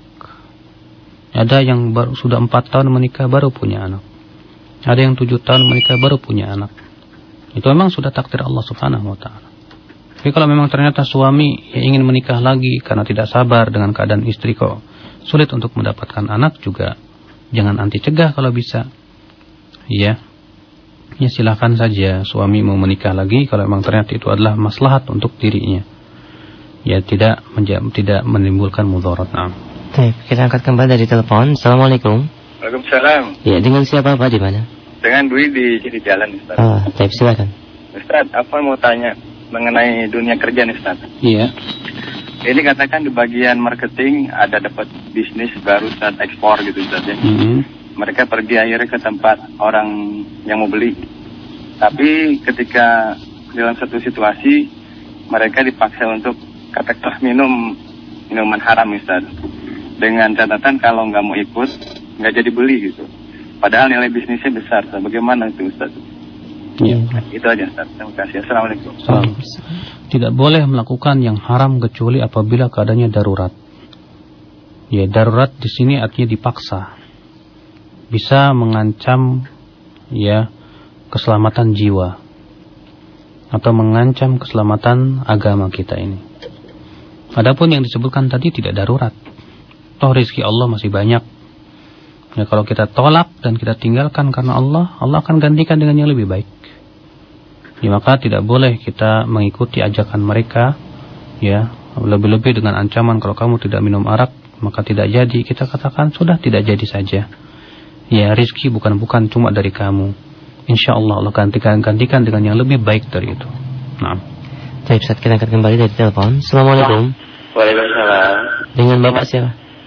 Ada yang baru sudah empat tahun menikah, baru punya anak. Ada yang tujuh tahun menikah, baru punya anak. Itu memang sudah takdir Allah Subhanahu wa ta'ala. Tapi kalau memang ternyata suami yang ingin menikah lagi karena tidak sabar dengan keadaan istri kok sulit untuk mendapatkan anak, juga jangan anti cegah kalau bisa. Ya, ya silakan saja suami mau menikah lagi kalau memang ternyata itu adalah maslahat untuk dirinya. Ya, tidak menja- tidak menimbulkan mudarat. Nah. Baik, kita angkat kembali dari telepon. Assalamualaikum. Waalaikumsalam. Ya, dengan siapa Pak, di mana? Dengan Dwi di Kiri Jalan, Ustaz. Ah, baik, silakan. Ustaz, apa mau tanya mengenai dunia kerja nih, Ustaz? Iya. Ini katakan di bagian marketing ada dapat bisnis baru saat ekspor gitu, Ustaz ya. Mm-hmm. Mereka pergi akhirnya ke tempat orang yang mau beli. Tapi ketika dalam satu situasi mereka dipaksa untuk katakanlah minum minuman haram, Ustaz. Dengan catatan kalau nggak mau ikut, nggak jadi beli gitu. Padahal nilai bisnisnya besar. Ustaz. Bagaimana itu, Ustaz? Ya. Nah, itu aja, Ustaz. Terima kasih. Assalamualaikum. Salam. Tidak boleh melakukan yang haram kecuali apabila keadaannya darurat. Ya, darurat di sini artinya dipaksa. Bisa mengancam ya keselamatan jiwa atau mengancam keselamatan agama kita ini. Adapun yang disebutkan tadi tidak darurat. Toh rezeki Allah masih banyak. Ya, kalau kita tolak dan kita tinggalkan karena Allah, Allah akan gantikan dengan yang lebih baik. Ya, maka tidak boleh kita mengikuti ajakan mereka. Ya, lebih-lebih dengan ancaman kalau kamu tidak minum arak maka tidak jadi. Kita katakan sudah, tidak jadi saja. Ya, rezeki bukan bukan cuma dari kamu. Insya Allah Allah gantikan gantikan dengan yang lebih baik dari itu. Nah. Baik, Ustaz, kita angkat kembali dari telepon. Assalamualaikum. Waalaikumsalam. Dengan Bapak siapa?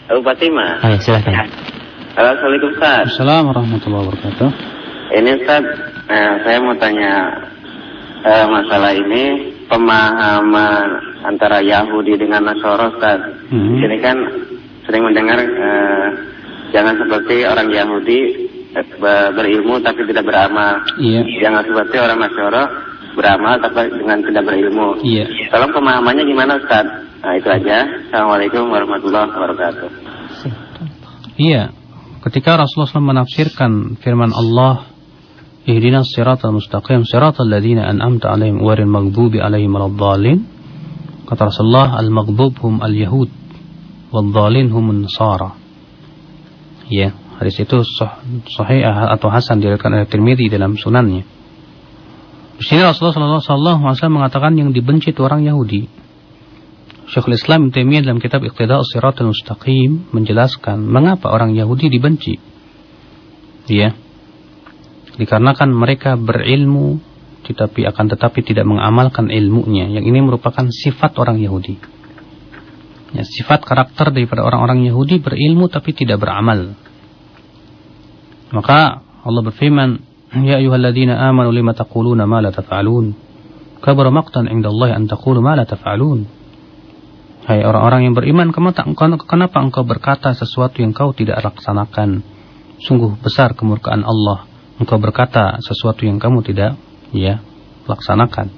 Abu Fatimah. Ayo, silakan. Halo, Assalamualaikum Ustaz. Assalamualaikum warahmatullahi wabarakatuh. Ini Ustaz, eh, saya mau tanya eh, masalah ini pemahaman antara Yahudi dengan Nasara, Ustaz. Hmm. Di sini kan sering mendengar eh, jangan seperti orang Yahudi eh, berilmu tapi tidak beramal. Iya. Jangan seperti orang Nasara beramal tapi dengan tidak berilmu. Iya. Tolong pemahamannya gimana, Ustaz? Nah, itu aja. Assalamualaikum warahmatullahi wabarakatuh. Iya. Ketika Rasulullah shallallahu alaihi wasallam menafsirkan firman Allah, ihdinas siratal mustaqim siratal ladzina an'amta 'alaihim ghairil maghdubi 'alaihim waladdallin. Kata Rasulullah, al-maghdub hum al-yahud wad-dallin humun nasara. Ya, hadis itu sahih atau hasan diriwayatkan oleh Tirmidzi dalam sunannya. Di sini Rasulullah shallallahu alaihi wasallam mengatakan yang dibenci itu orang Yahudi. Syekhul Islam Ibnu Taimiyah dalam kitab Iqtida'us Shiratal Mustaqim menjelaskan mengapa orang Yahudi dibenci. Ya. Dikarenakan mereka berilmu tetapi akan tetapi tidak mengamalkan ilmunya. Yang ini merupakan sifat orang Yahudi. Ya, sifat karakter daripada orang-orang Yahudi berilmu tapi tidak beramal. Maka Allah berfirman, "Ya ayyuhalladzina amanu lima taquluna ma la taf'alun? Kabura maqtan 'indallahi an taqulu ma la taf'alun." Hai orang-orang yang beriman, kenapa engkau berkata sesuatu yang kau tidak laksanakan? Sungguh besar kemurkaan Allah. Engkau berkata sesuatu yang kamu tidak ya laksanakan.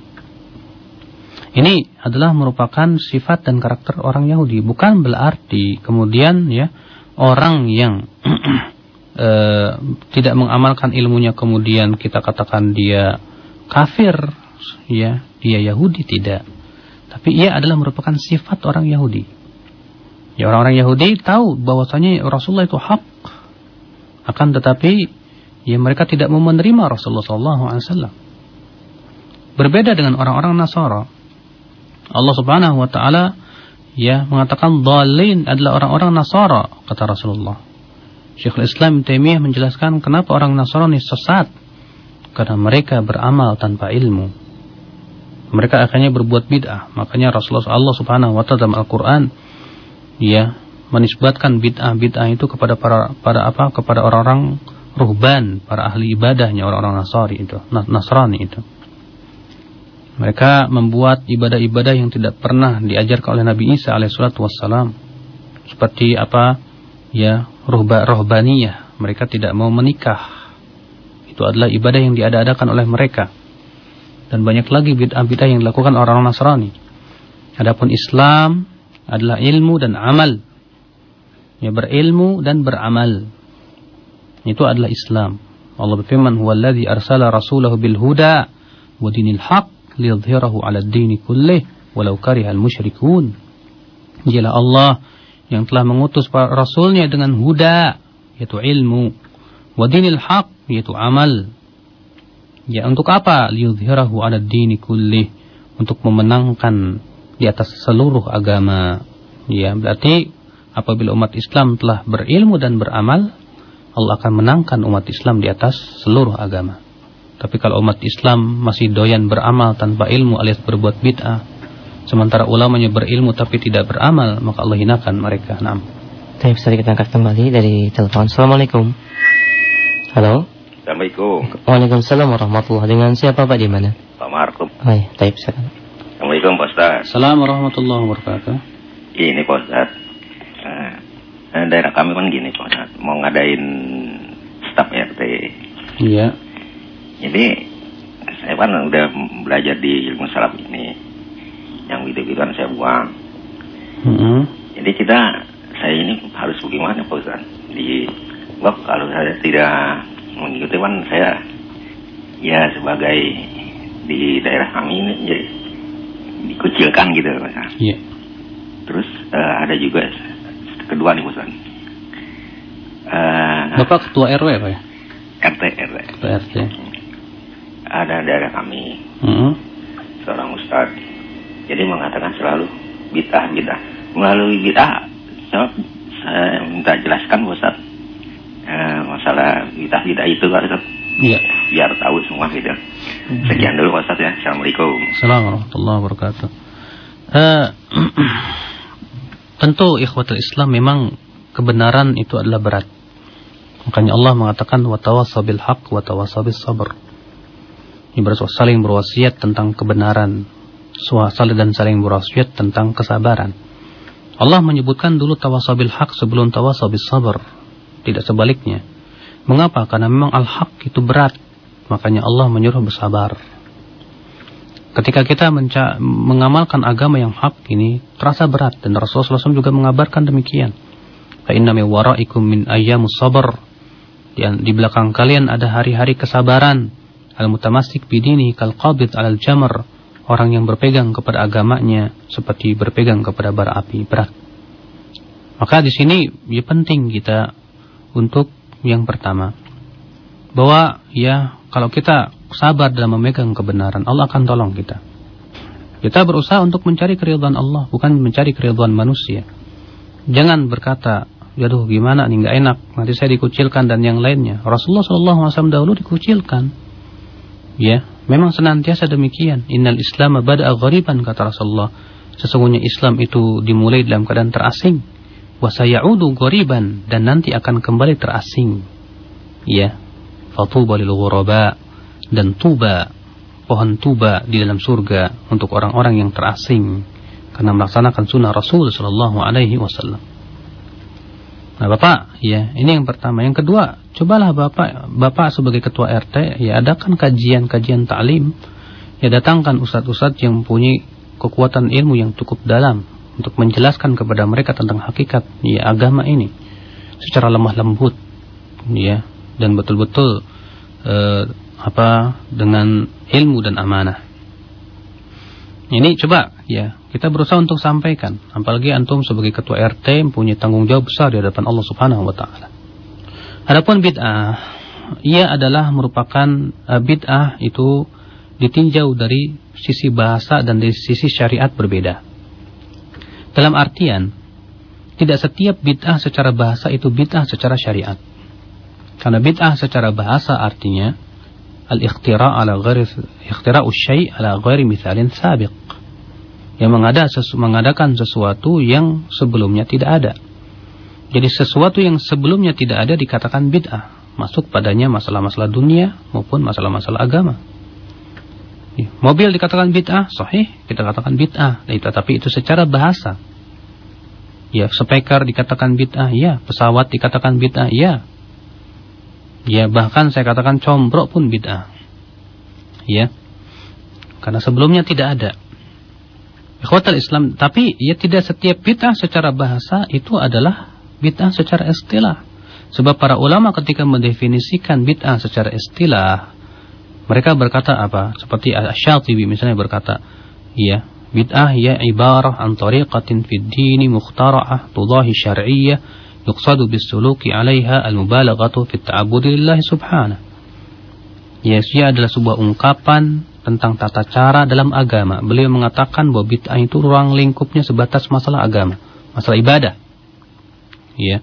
Ini adalah merupakan sifat dan karakter orang Yahudi. Bukan berarti kemudian ya orang yang e, tidak mengamalkan ilmunya kemudian kita katakan dia kafir, ya dia Yahudi, tidak. Tapi ia adalah merupakan sifat orang Yahudi. Ya, orang-orang Yahudi tahu bahwasanya Rasulullah itu hak. Akan tetapi ya mereka tidak mau menerima Rasulullah sallallahu alaihi wasallam. Berbeda dengan orang-orang Nasara. Allah Subhanahu wa taala ya mengatakan dhalin adalah orang-orang Nasara, kata Rasulullah. Syekhul Islam Ibnu Taimiyah menjelaskan kenapa orang Nasrani sesat. Karena mereka beramal tanpa ilmu. Mereka akhirnya berbuat bid'ah. Makanya Rasulullah Allah Subhanahu wa taala dalam Al-Qur'an ya menisbatkan bid'ah-bid'ah itu kepada para pada apa? Kepada orang-orang ruhban, para ahli ibadahnya orang-orang Nasrani itu, Nasrani itu. Mereka membuat ibadah-ibadah yang tidak pernah diajarkan oleh Nabi Isa alaihissalatu wassalam. Seperti apa? Ya, ruhba rohbaniyah. Mereka tidak mau menikah. Itu adalah ibadah yang diada-adakan oleh mereka. Dan banyak lagi bid'ah-bid'ah yang dilakukan orang-orang Nasrani. Adapun Islam adalah ilmu dan amal. Ya, berilmu dan beramal. Itu adalah Islam. Allah berfirman, "Huwallazi arsala rasulahu bil huda wa dinil haqq liyudhhirahu 'ala ad-dini kullih walau karihal musyrikun." Dialah Allah yang telah mengutus para rasulnya dengan huda, yaitu ilmu, wa dinil haqq, yaitu amal. Ya, untuk apa? Liyudhhirahu 'ala ad-dini kullih, untuk memenangkan di atas seluruh agama. Ya, berarti apabila umat Islam telah berilmu dan beramal, Allah akan menangkan umat Islam di atas seluruh agama. Tapi kalau umat Islam masih doyan beramal tanpa ilmu alias berbuat bid'ah, sementara ulamanya berilmu tapi tidak beramal, maka Allah hinakan mereka. Naam. Baik, bisa kita angkat kembali dari telepon. Assalamualaikum. Halo. Assalamualaikum. Waalaikumsalam warahmatullahi. Dengan siapa Pak, di mana? Pak Markum. Baik, baik sekali. Assalamualaikum Pak Ustaz. Assalamualaikum warahmatullahi wabarakatuh. Ini Pak Ustaz. Nah, daerah kami kan gini Pak Ustaz, mau ngadain staf R T. Iya. Jadi saya kan udah belajar di ilmu salaf ini, yang gitu-gituan saya buang. Mm-hmm. Jadi kita, saya ini harus bagaimana Pak Ustaz? Di, wah, kalau saya tidak mengikuti kan saya ya sebagai di daerah kami ini jadi dikucilkan gitu Pak Ustaz. Iya. Terus uh, ada juga kedua nih Ustaz. Uh, Bapak ketua R W Pak ya? R T R T. Ketua R T. Ada daerah kami, mm-hmm. seorang ustaz, jadi mengatakan selalu bid'ah bid'ah. Melalui bid'ah, saya, saya minta jelaskan Ustaz, eh, masalah bid'ah bid'ah itu Ustaz. Iya. Biar tahu semua gitu. Mm-hmm. Sekian dulu Ustaz ya. Assalamualaikum. Assalamualaikum warahmatullahi wabarakatuh. Uh, tentu ikhwatul Islam memang kebenaran itu adalah berat. Makanya Allah mengatakan wa tawassaw bil haqq wa tawassaw bis sabr. Ini berarti saling berwasiat tentang kebenaran, saling dan saling berwasiat tentang kesabaran. Allah menyebutkan dulu tawassaw bil haqq sebelum tawassaw bis sabr, tidak sebaliknya. Mengapa? Karena memang al-haq itu berat. Makanya Allah menyuruh bersabar. Ketika kita menca- mengamalkan agama yang hak ini terasa berat, dan Rasulullah shallallahu alaihi wasallam juga mengabarkan demikian. Fa inna min waraikum min ayyamus sabr. Di belakang kalian ada hari-hari kesabaran. Al-mutamassik bidini kal qabid 'alal jamr. Orang yang berpegang kepada agamanya seperti berpegang kepada bara api berat. Maka di sini ya penting kita untuk yang pertama, bahwa ya kalau kita sabar dalam memegang kebenaran, Allah akan tolong kita. Kita berusaha untuk mencari keridhaan Allah, bukan mencari keridhaan manusia. Jangan berkata, aduh gimana nih, nggak enak, nanti saya dikucilkan dan yang lainnya. Rasulullah shallallahu alaihi wasallam dahulu dikucilkan. Ya, memang senantiasa demikian. Innal Islam bada'a ghariban, kata Rasulullah. Sesungguhnya Islam itu dimulai dalam keadaan terasing. Wa sayaudu ghariban, dan nanti akan kembali terasing. Ya, fatuba lil ghuraba, dan tuba, pohon tuba di dalam surga untuk orang-orang yang terasing karena melaksanakan sunnah Rasul sallallahu alaihi wasallam. Nah, Bapak, ya, ini yang pertama. Yang kedua, cobalah Bapak Bapak sebagai ketua R T, ya adakan kajian-kajian ta'lim. Ya, datangkan ustadz-ustadz yang mempunyai kekuatan ilmu yang cukup dalam untuk menjelaskan kepada mereka tentang hakikat ya agama ini secara lemah lembut, ya, dan betul-betul eh, apa dengan ilmu dan amanah. Ini coba ya kita berusaha untuk sampaikan, apalagi antum sebagai ketua R T mempunyai tanggung jawab besar di hadapan Allah Subhanahu wa taala. Adapun bid'ah, ia adalah merupakan uh, bid'ah itu ditinjau dari sisi bahasa dan dari sisi syariat berbeda. Dalam artian tidak setiap bid'ah secara bahasa itu bid'ah secara syariat. Karena bid'ah secara bahasa artinya al-ikhtira' ala ghairi ikhtira'u syai' ala ghairi mithalin sabiq. Yang mengada, sesu, mengadakan sesuatu yang sebelumnya tidak ada. Jadi sesuatu yang sebelumnya tidak ada dikatakan bid'ah. Masuk padanya masalah-masalah dunia maupun masalah-masalah agama. Mobil dikatakan bid'ah, sahih, kita katakan bid'ah. Tetapi itu secara bahasa. Ya, speaker dikatakan bid'ah, ya. Pesawat dikatakan bid'ah, ya. Ya, bahkan saya katakan combrok pun bid'ah. Ya. Karena sebelumnya tidak ada. Ikhwatal Islam, tapi ya tidak setiap bid'ah secara bahasa itu adalah bid'ah secara istilah. Sebab para ulama ketika mendefinisikan bid'ah secara istilah, mereka berkata apa? Seperti Asy-Syatibi misalnya berkata, ya, bid'ah ya ibarah an tariqatin fid dini mukhtara'ah tudahi syar'iyyah yuqsadu bis-suluki 'alaiha al-mubalaghatu fit ta'abbudi lillahi subhanahu. Ya, ia adalah sebuah ungkapan tentang tata cara dalam agama. Beliau mengatakan bahwa bid'ah itu ruang lingkupnya sebatas masalah agama, masalah ibadah. Ya.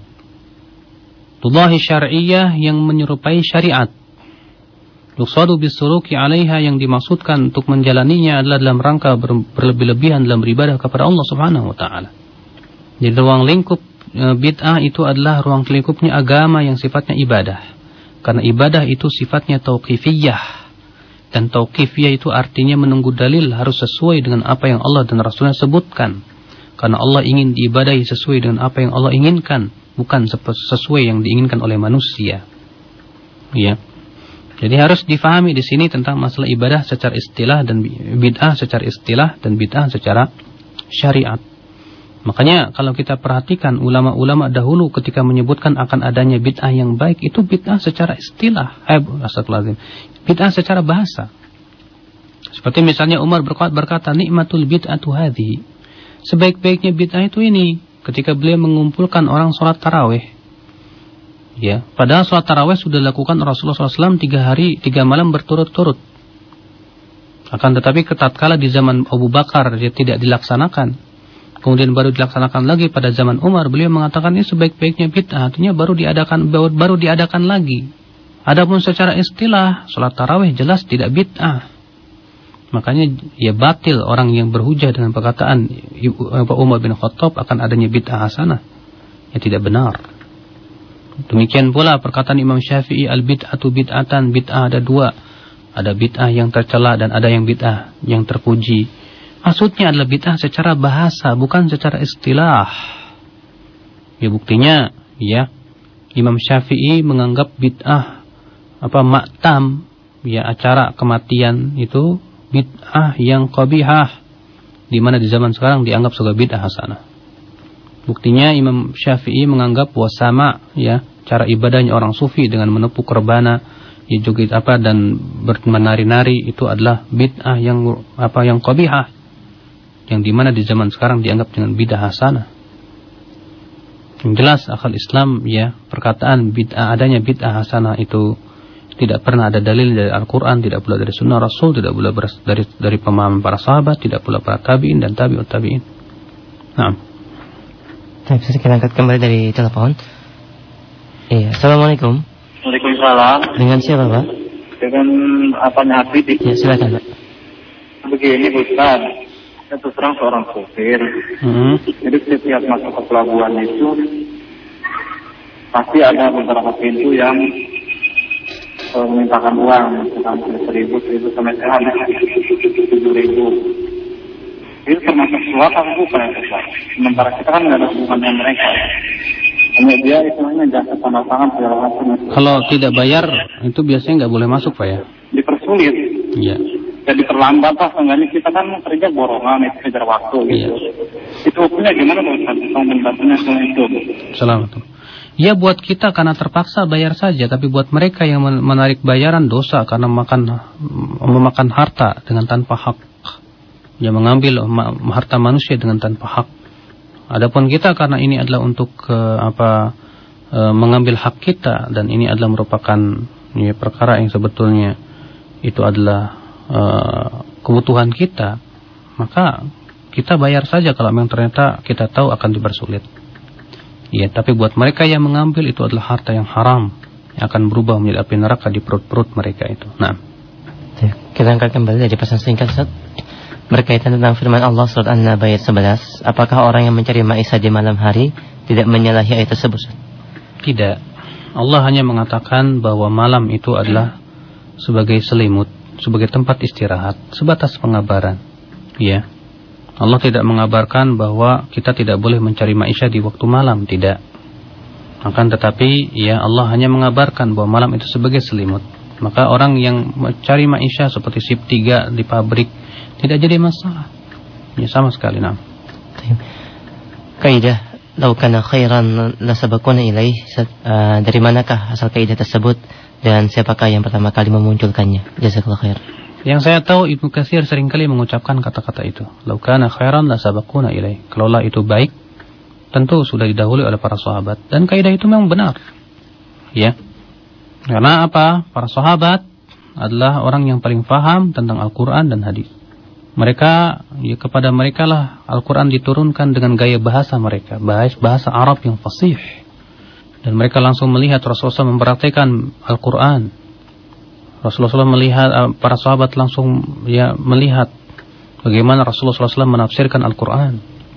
Tudahi syar'iyyah yang menyerupai syariat. Yuqsadu bis-suluki 'alaiha yang dimaksudkan untuk menjalaninya adalah dalam rangka ber- berlebih-lebihan dalam beribadah kepada Allah Subhanahu wa taala. Jadi ruang lingkup e, bid'ah itu adalah ruang lingkupnya agama yang sifatnya ibadah. Karena ibadah itu sifatnya tauqifiyah. Dan tauqifiyah itu artinya menunggu dalil harus sesuai dengan apa yang Allah dan Rasulnya sebutkan. Karena Allah ingin diibadahi sesuai dengan apa yang Allah inginkan, bukan sesuai yang diinginkan oleh manusia. Ya. Jadi harus difahami di sini tentang masalah ibadah secara istilah dan bid'ah secara istilah dan bid'ah secara syariat. Makanya kalau kita perhatikan ulama-ulama dahulu ketika menyebutkan akan adanya bid'ah yang baik, itu bid'ah secara istilah, eh, astagfirullahaladzim, bid'ah secara bahasa. Seperti misalnya Umar berkata, nikmatul bid'atu hadhihi, sebaik-baiknya bid'ah itu ini, ketika beliau mengumpulkan orang sholat tarawih. Ya, padahal sholat tarawih sudah dilakukan Rasulullah shallallahu alaihi wasallam tiga hari, tiga malam berturut-turut. Akan tetapi tatkala di zaman Abu Bakar dia tidak dilaksanakan, kemudian baru dilaksanakan lagi pada zaman Umar, beliau mengatakan ini sebaik-baiknya bid'ah, artinya baru diadakan baru, baru diadakan lagi. Adapun secara istilah, sholat tarawih jelas tidak bid'ah. Makanya ya batil orang yang berhujah dengan perkataan Umar bin Khattab akan adanya bid'ah hasanah. ya tidak benar. Demikian pula perkataan Imam Syafi'i, al-bid'atu bid'atan, bid'ah ada dua. Ada bid'ah yang tercela dan ada yang bid'ah yang terpuji. Maksudnya adalah bid'ah secara bahasa, bukan secara istilah. Ya buktinya, ya Imam Syafi'i menganggap bid'ah apa maktam, ya acara kematian itu bid'ah yang qabihah, di mana di zaman sekarang dianggap sebagai bid'ah hasanah. Buktinya Imam Syafi'i menganggap wasama, ya cara ibadahnya orang sufi dengan menepuk rebana, ya joget apa dan menari-nari itu adalah bid'ah yang apa yang qabihah, yang di mana di zaman sekarang dianggap dengan bid'ah hasanah. Yang jelas akal Islam, ya perkataan bid'ah, adanya bid'ah hasanah itu tidak pernah ada dalil dari Al-Quran, tidak pula dari Sunnah Rasul, tidak pula dari dari pemahaman para sahabat, tidak pula para tabi'in dan tabi'ut tabi'in. Nah, Baik, kita angkat kembali dari telepon. Iya, assalamualaikum. Waalaikumsalam. Dengan siapa, Pak? Dengan apanya Habib? Ya, silakan, Pak. Begini, Ustaz. Saya terus terang seorang sopir. hmm. Jadi setiap masuk ke pelabuhan itu pasti ada beberapa pintu yang uh, memintakan uang, misalkan seribu, seribu sampai sekarang tujuh ribu. Itu termasuk suap atau bukan ya, Ustaz? Sementara kita kan nggak ada hubungan dengan mereka. Hanya dia istilahnya jasa tanda tangan segala macam. Kalau tidak bayar itu biasanya nggak boleh masuk, Pak ya? Dipersulit. Iya. Jadi terlambat lah, seenggaknya kita kan kerja borongan, itu kejar waktu gitu. Iya. Itu hukumnya gimana Pak Ustaz? Kompensatornya soal itu. Selamat. Ya buat kita karena terpaksa bayar saja, tapi buat mereka yang menarik bayaran dosa karena makan memakan harta dengan tanpa hak. Ya mengambil harta manusia dengan tanpa hak. Adapun kita karena ini adalah untuk uh, apa uh, mengambil hak kita, dan ini adalah merupakan ya, perkara yang sebetulnya itu adalah uh, kebutuhan kita, maka kita bayar saja kalau memang ternyata kita tahu akan dipersulit. Ya, tapi buat mereka yang mengambil itu adalah harta yang haram yang akan berubah menjadi api neraka di perut-perut mereka itu. Nah, kita angkat kembali dari pesan singkat, Ustaz. Berkaitan tentang firman Allah surat An-Naba ayat sebelas, apakah orang yang mencari maisha di malam hari tidak menyalahi ayat tersebut? Tidak. Allah hanya mengatakan bahwa malam itu adalah sebagai selimut, sebagai tempat istirahat, sebatas pengabaran. Ya. Allah tidak mengabarkan bahwa kita tidak boleh mencari maisha di waktu malam, tidak. Akan tetapi ya Allah hanya mengabarkan bahwa malam itu sebagai selimut. Maka orang yang mencari maisha seperti sip tiga di pabrik tidak jadi masalah. Ya sama sekali. Nah. Kaidah lau kana khairan lasabaquna ilaih, uh, dari manakah asal kaidah tersebut dan siapakah yang pertama kali memunculkannya? Jazakallahu khair. Yang saya tahu Ibnu Katsir seringkali mengucapkan kata-kata itu. Lau kana khairan lasabaquna ilaih. Kalaulah itu baik, tentu sudah didahului oleh para sahabat, dan kaidah itu memang benar. Ya. Karena apa? Para sahabat adalah orang yang paling paham tentang Al-Qur'an dan hadis. Mereka, ya kepada mereka lah Al-Quran diturunkan dengan gaya bahasa mereka, bahasa, bahasa Arab yang fasih. Dan mereka langsung melihat Rasulullah mempraktikkan Al-Quran. Rasulullah melihat, para sahabat langsung ya melihat bagaimana Rasulullah shallallahu alaihi wasallam menafsirkan Al-Quran.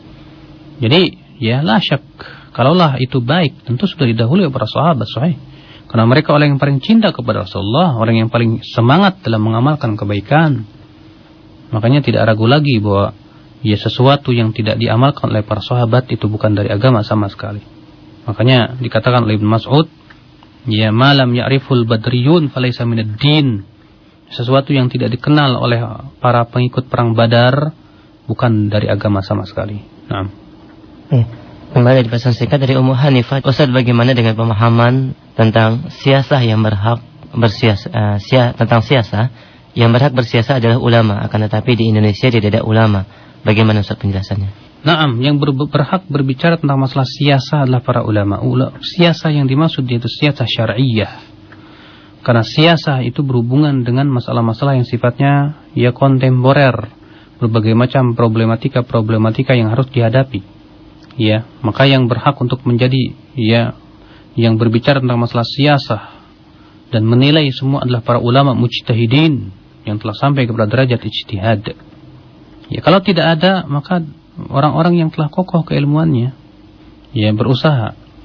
Jadi, ya la syak, kalaulah itu baik, tentu sudah didahului oleh para sahabat, sahih. Karena mereka orang yang paling cinta kepada Rasulullah, orang yang paling semangat dalam mengamalkan kebaikan. Makanya tidak ragu lagi bahwa ya sesuatu yang tidak diamalkan oleh para sahabat itu bukan dari agama sama sekali. Makanya dikatakan oleh Ibnu Mas'ud, ya malam ya'riful badriyun falaysa minad din. Sesuatu yang tidak dikenal oleh para pengikut perang Badar bukan dari agama sama sekali. Nah. Eh, kembali di pesan singkat dari Ummu Hanifah, Ustaz, bagaimana dengan pemahaman tentang siasah yang berhak bersiasah uh, sia, tentang siasah yang berhak bersiasah adalah ulama, akan tetapi di Indonesia tidak ada ulama. Bagaimana Ustaz penjelasannya? Naam, yang ber berhak berbicara tentang masalah siasah adalah para ulama. Ula siasah yang dimaksud yaitu siasah syar'iyyah. Karena siasah itu berhubungan dengan masalah-masalah yang sifatnya ya kontemporer, berbagai macam problematika-problematika yang harus dihadapi. Ya, maka yang berhak untuk menjadi ya yang berbicara tentang masalah siasah dan menilai semua adalah para ulama mujtahidin yang telah sampai kepada derajat ijtihad. Ya kalau tidak ada, maka orang-orang yang telah kokoh keilmuannya ya berusaha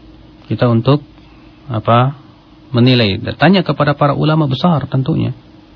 kita untuk apa? Menilai. Tanya kepada para ulama besar tentunya.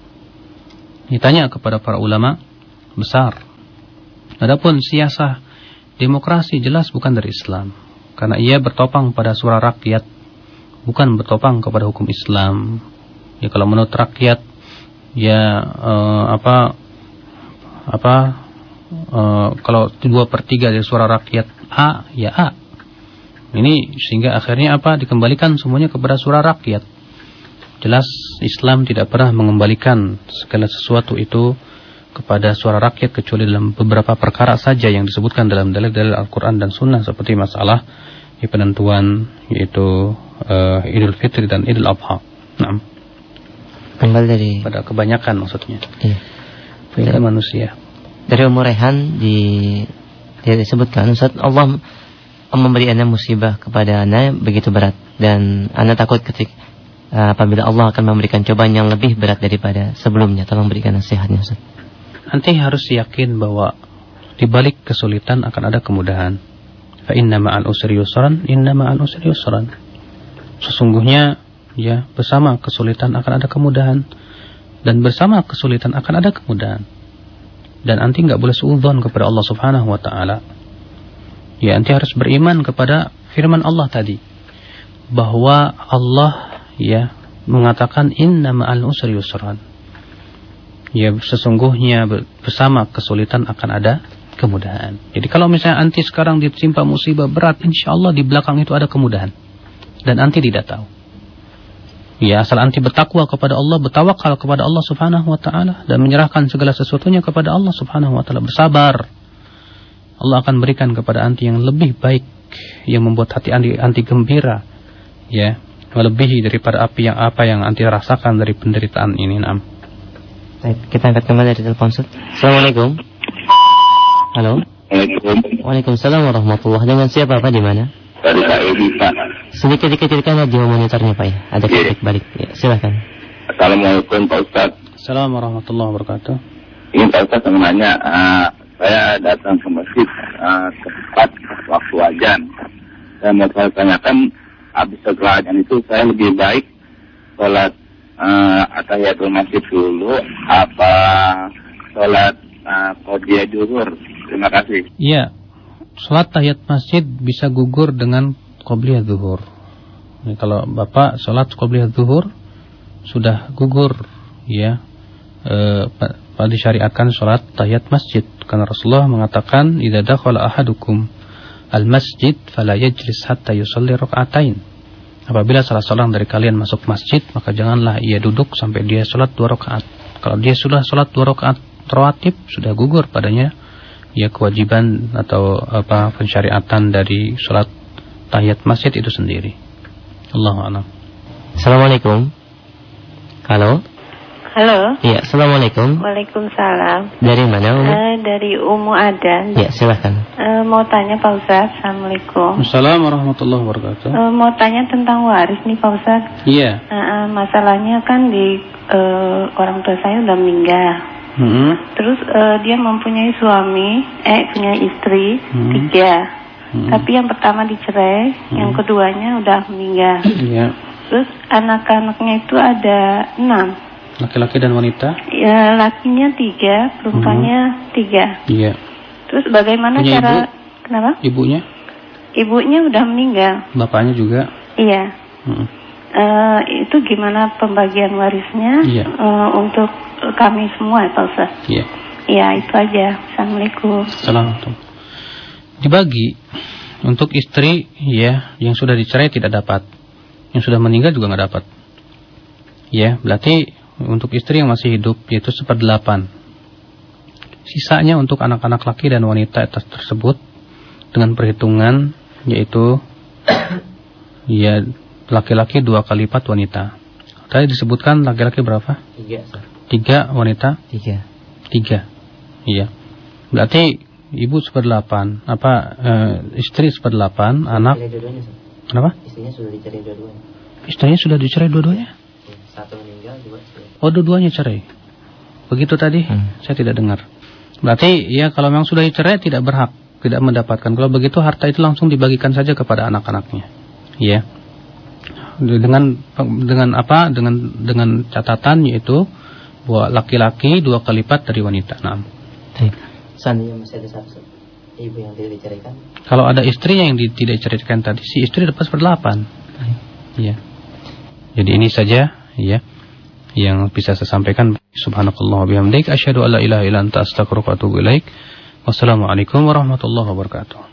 Ditanya kepada para ulama besar. Adapun siasah demokrasi jelas bukan dari Islam, karena ia bertopang pada suara rakyat, bukan bertopang kepada hukum Islam. Ya kalau menurut rakyat, ya eh, apa apa eh, kalau dua per tiga dari suara rakyat A, ya A. Ini sehingga akhirnya apa? Dikembalikan semuanya kepada suara rakyat. Jelas Islam tidak pernah mengembalikan segala sesuatu itu kepada suara rakyat kecuali dalam beberapa perkara saja yang disebutkan dalam dalil-dalil Al-Quran dan Sunnah, seperti masalah ya, penentuan yaitu uh, Idul Fitri dan Idul Adha. Nah, kembali dari pada kebanyakan maksudnya. Iya. Dari manusia. Dari Umur Rehan di dia disebutkan, Ustaz, Allah memberi anda musibah kepada anda begitu berat, dan anda takut ketika uh, apabila Allah akan memberikan cobaan yang lebih berat daripada sebelumnya. Tolong berikan nasihatnya, Ustaz. Nanti harus yakin bahwa di balik kesulitan akan ada kemudahan. Fa inna ma'al usri yusran, inna ma'al usri yusran. Sesungguhnya ya bersama kesulitan akan ada kemudahan, dan bersama kesulitan akan ada kemudahan. Dan anti enggak boleh suudzon kepada Allah Subhanahu wa taala. Ya, anti harus beriman kepada firman Allah tadi, bahwa Allah ya mengatakan inna ma'al usri yusran. Ya, sesungguhnya bersama kesulitan akan ada kemudahan. Jadi kalau misalnya anti sekarang ditimpa musibah berat, insyaallah di belakang itu ada kemudahan. Dan anti tidak tahu. Ya, asal anti bertakwa kepada Allah, bertawakal kepada Allah Subhanahu wa taala, dan menyerahkan segala sesuatunya kepada Allah Subhanahu wa taala, bersabar. Allah akan berikan kepada anti yang lebih baik, yang membuat hati anti, anti gembira, ya, melebihi daripada api yang apa yang anti rasakan dari penderitaan ini. Naam. Baik, kita angkat kembali dari telepon. Assalamualaikum. Halo. Waalaikumsalam. Waalaikumsalam warahmatullahi. Dengan siapa, Pak, di mana? Dari Pak Edi, Pak. Sedikit dikecilkan aja monitornya, Pak, ya. Ada kritik balik. Ya, silakan. Assalamualaikum, Pak Ustaz. Assalamualaikum warahmatullahi wabarakatuh. Ini Pak Ustaz sebenarnya uh, saya datang ke masjid uh, tepat waktu azan. Saya mau saya tanyakan, habis setelah azan itu saya lebih baik sholat uh, atahiyatul masjid dulu apa sholat uh, qodiyah zuhur? Terima kasih. Iya, sholat tahiyat masjid bisa gugur dengan qobliyah zuhur. Nah, kalau Bapak sholat qobliyah zuhur sudah gugur, ya, e, pada disyariatkan sholat tahiyat masjid, karena Rasulullah mengatakan idza dakhala ahadukum al-masjid fala yajlis hatta yusalli rak'atain. Apabila salah seorang dari kalian masuk masjid, maka janganlah ia duduk sampai dia sholat dua rakaat. Kalau dia sudah sholat dua rakaat rawatib, sudah gugur padanya ya kewajiban atau apa pensyariatan dari sholat tahiyat masjid itu sendiri. Allahu a'lam. Assalamualaikum. Halo. Halo. Iya, assalamualaikum. Waalaikumsalam. Dari mana, Umu? Uh, dari Umu Adan. Ya, silakan. Uh, mau tanya Pak Ustaz. Assalamualaikum. Assalamualaikum warahmatullahi wabarakatuh. Uh, mau tanya tentang waris nih Pak Ustaz. Iya. Uh, uh, masalahnya kan di uh, orang tua saya udah meninggal. Hmm. Terus uh, dia mempunyai suami, eh punya istri hmm. tiga. Hmm. Tapi yang pertama dicerai, hmm. yang keduanya udah meninggal. Iya. Terus anak-anaknya itu ada enam. Laki-laki dan wanita? Ya, lakinya tiga, perempuannya hmm. tiga. Iya. Terus bagaimana punya cara? Ibu? Kenapa? Ibunya? Ibunya udah meninggal. Bapaknya juga? Iya. Hmm. Uh, itu gimana pembagian warisnya? Iya. Uh, untuk kami semua, Pak Ustaz? Iya. Iya, itu aja. Assalamualaikum. Assalamualaikum. Dibagi untuk istri ya yang sudah dicerai tidak dapat, yang sudah meninggal juga nggak dapat. Ya, berarti untuk istri yang masih hidup yaitu seperdelapan. Sisanya untuk anak-anak laki dan wanita tersebut dengan perhitungan yaitu ya laki-laki dua kali lipat wanita. Tadi disebutkan laki-laki berapa? Tiga. Tiga wanita? Tiga. Tiga. Iya. Berarti ibu seperdelapan, apa uh, istri seperdelapan, anak. Kenapa? Istrinya sudah dicerai dua-duanya. Istrinya sudah dicerai dua-duanya? Satu meninggal, dua cerai. Oh, dua-duanya cerai. Begitu tadi? Hmm. Saya tidak dengar. Berarti ya kalau memang sudah dicerai tidak berhak, tidak mendapatkan. Kalau begitu harta itu langsung dibagikan saja kepada anak-anaknya. Iya. dengan dengan apa? Dengan dengan catatan yaitu bahwa laki-laki dua kali lipat dari wanita. Nah. Seandainya masih ada satu ibu yang tidak diceraikan. Kalau ada istrinya yang di, tidak diceraikan tadi, si istri dapat seperdelapan. Iya. Jadi ini saja, ya, yang bisa saya sampaikan. Subhanakallah wa bihamdik, asyhadu an la ilaha illa anta, astaghfiruka wa atubu ilaik. Wassalamualaikum warahmatullahi wabarakatuh.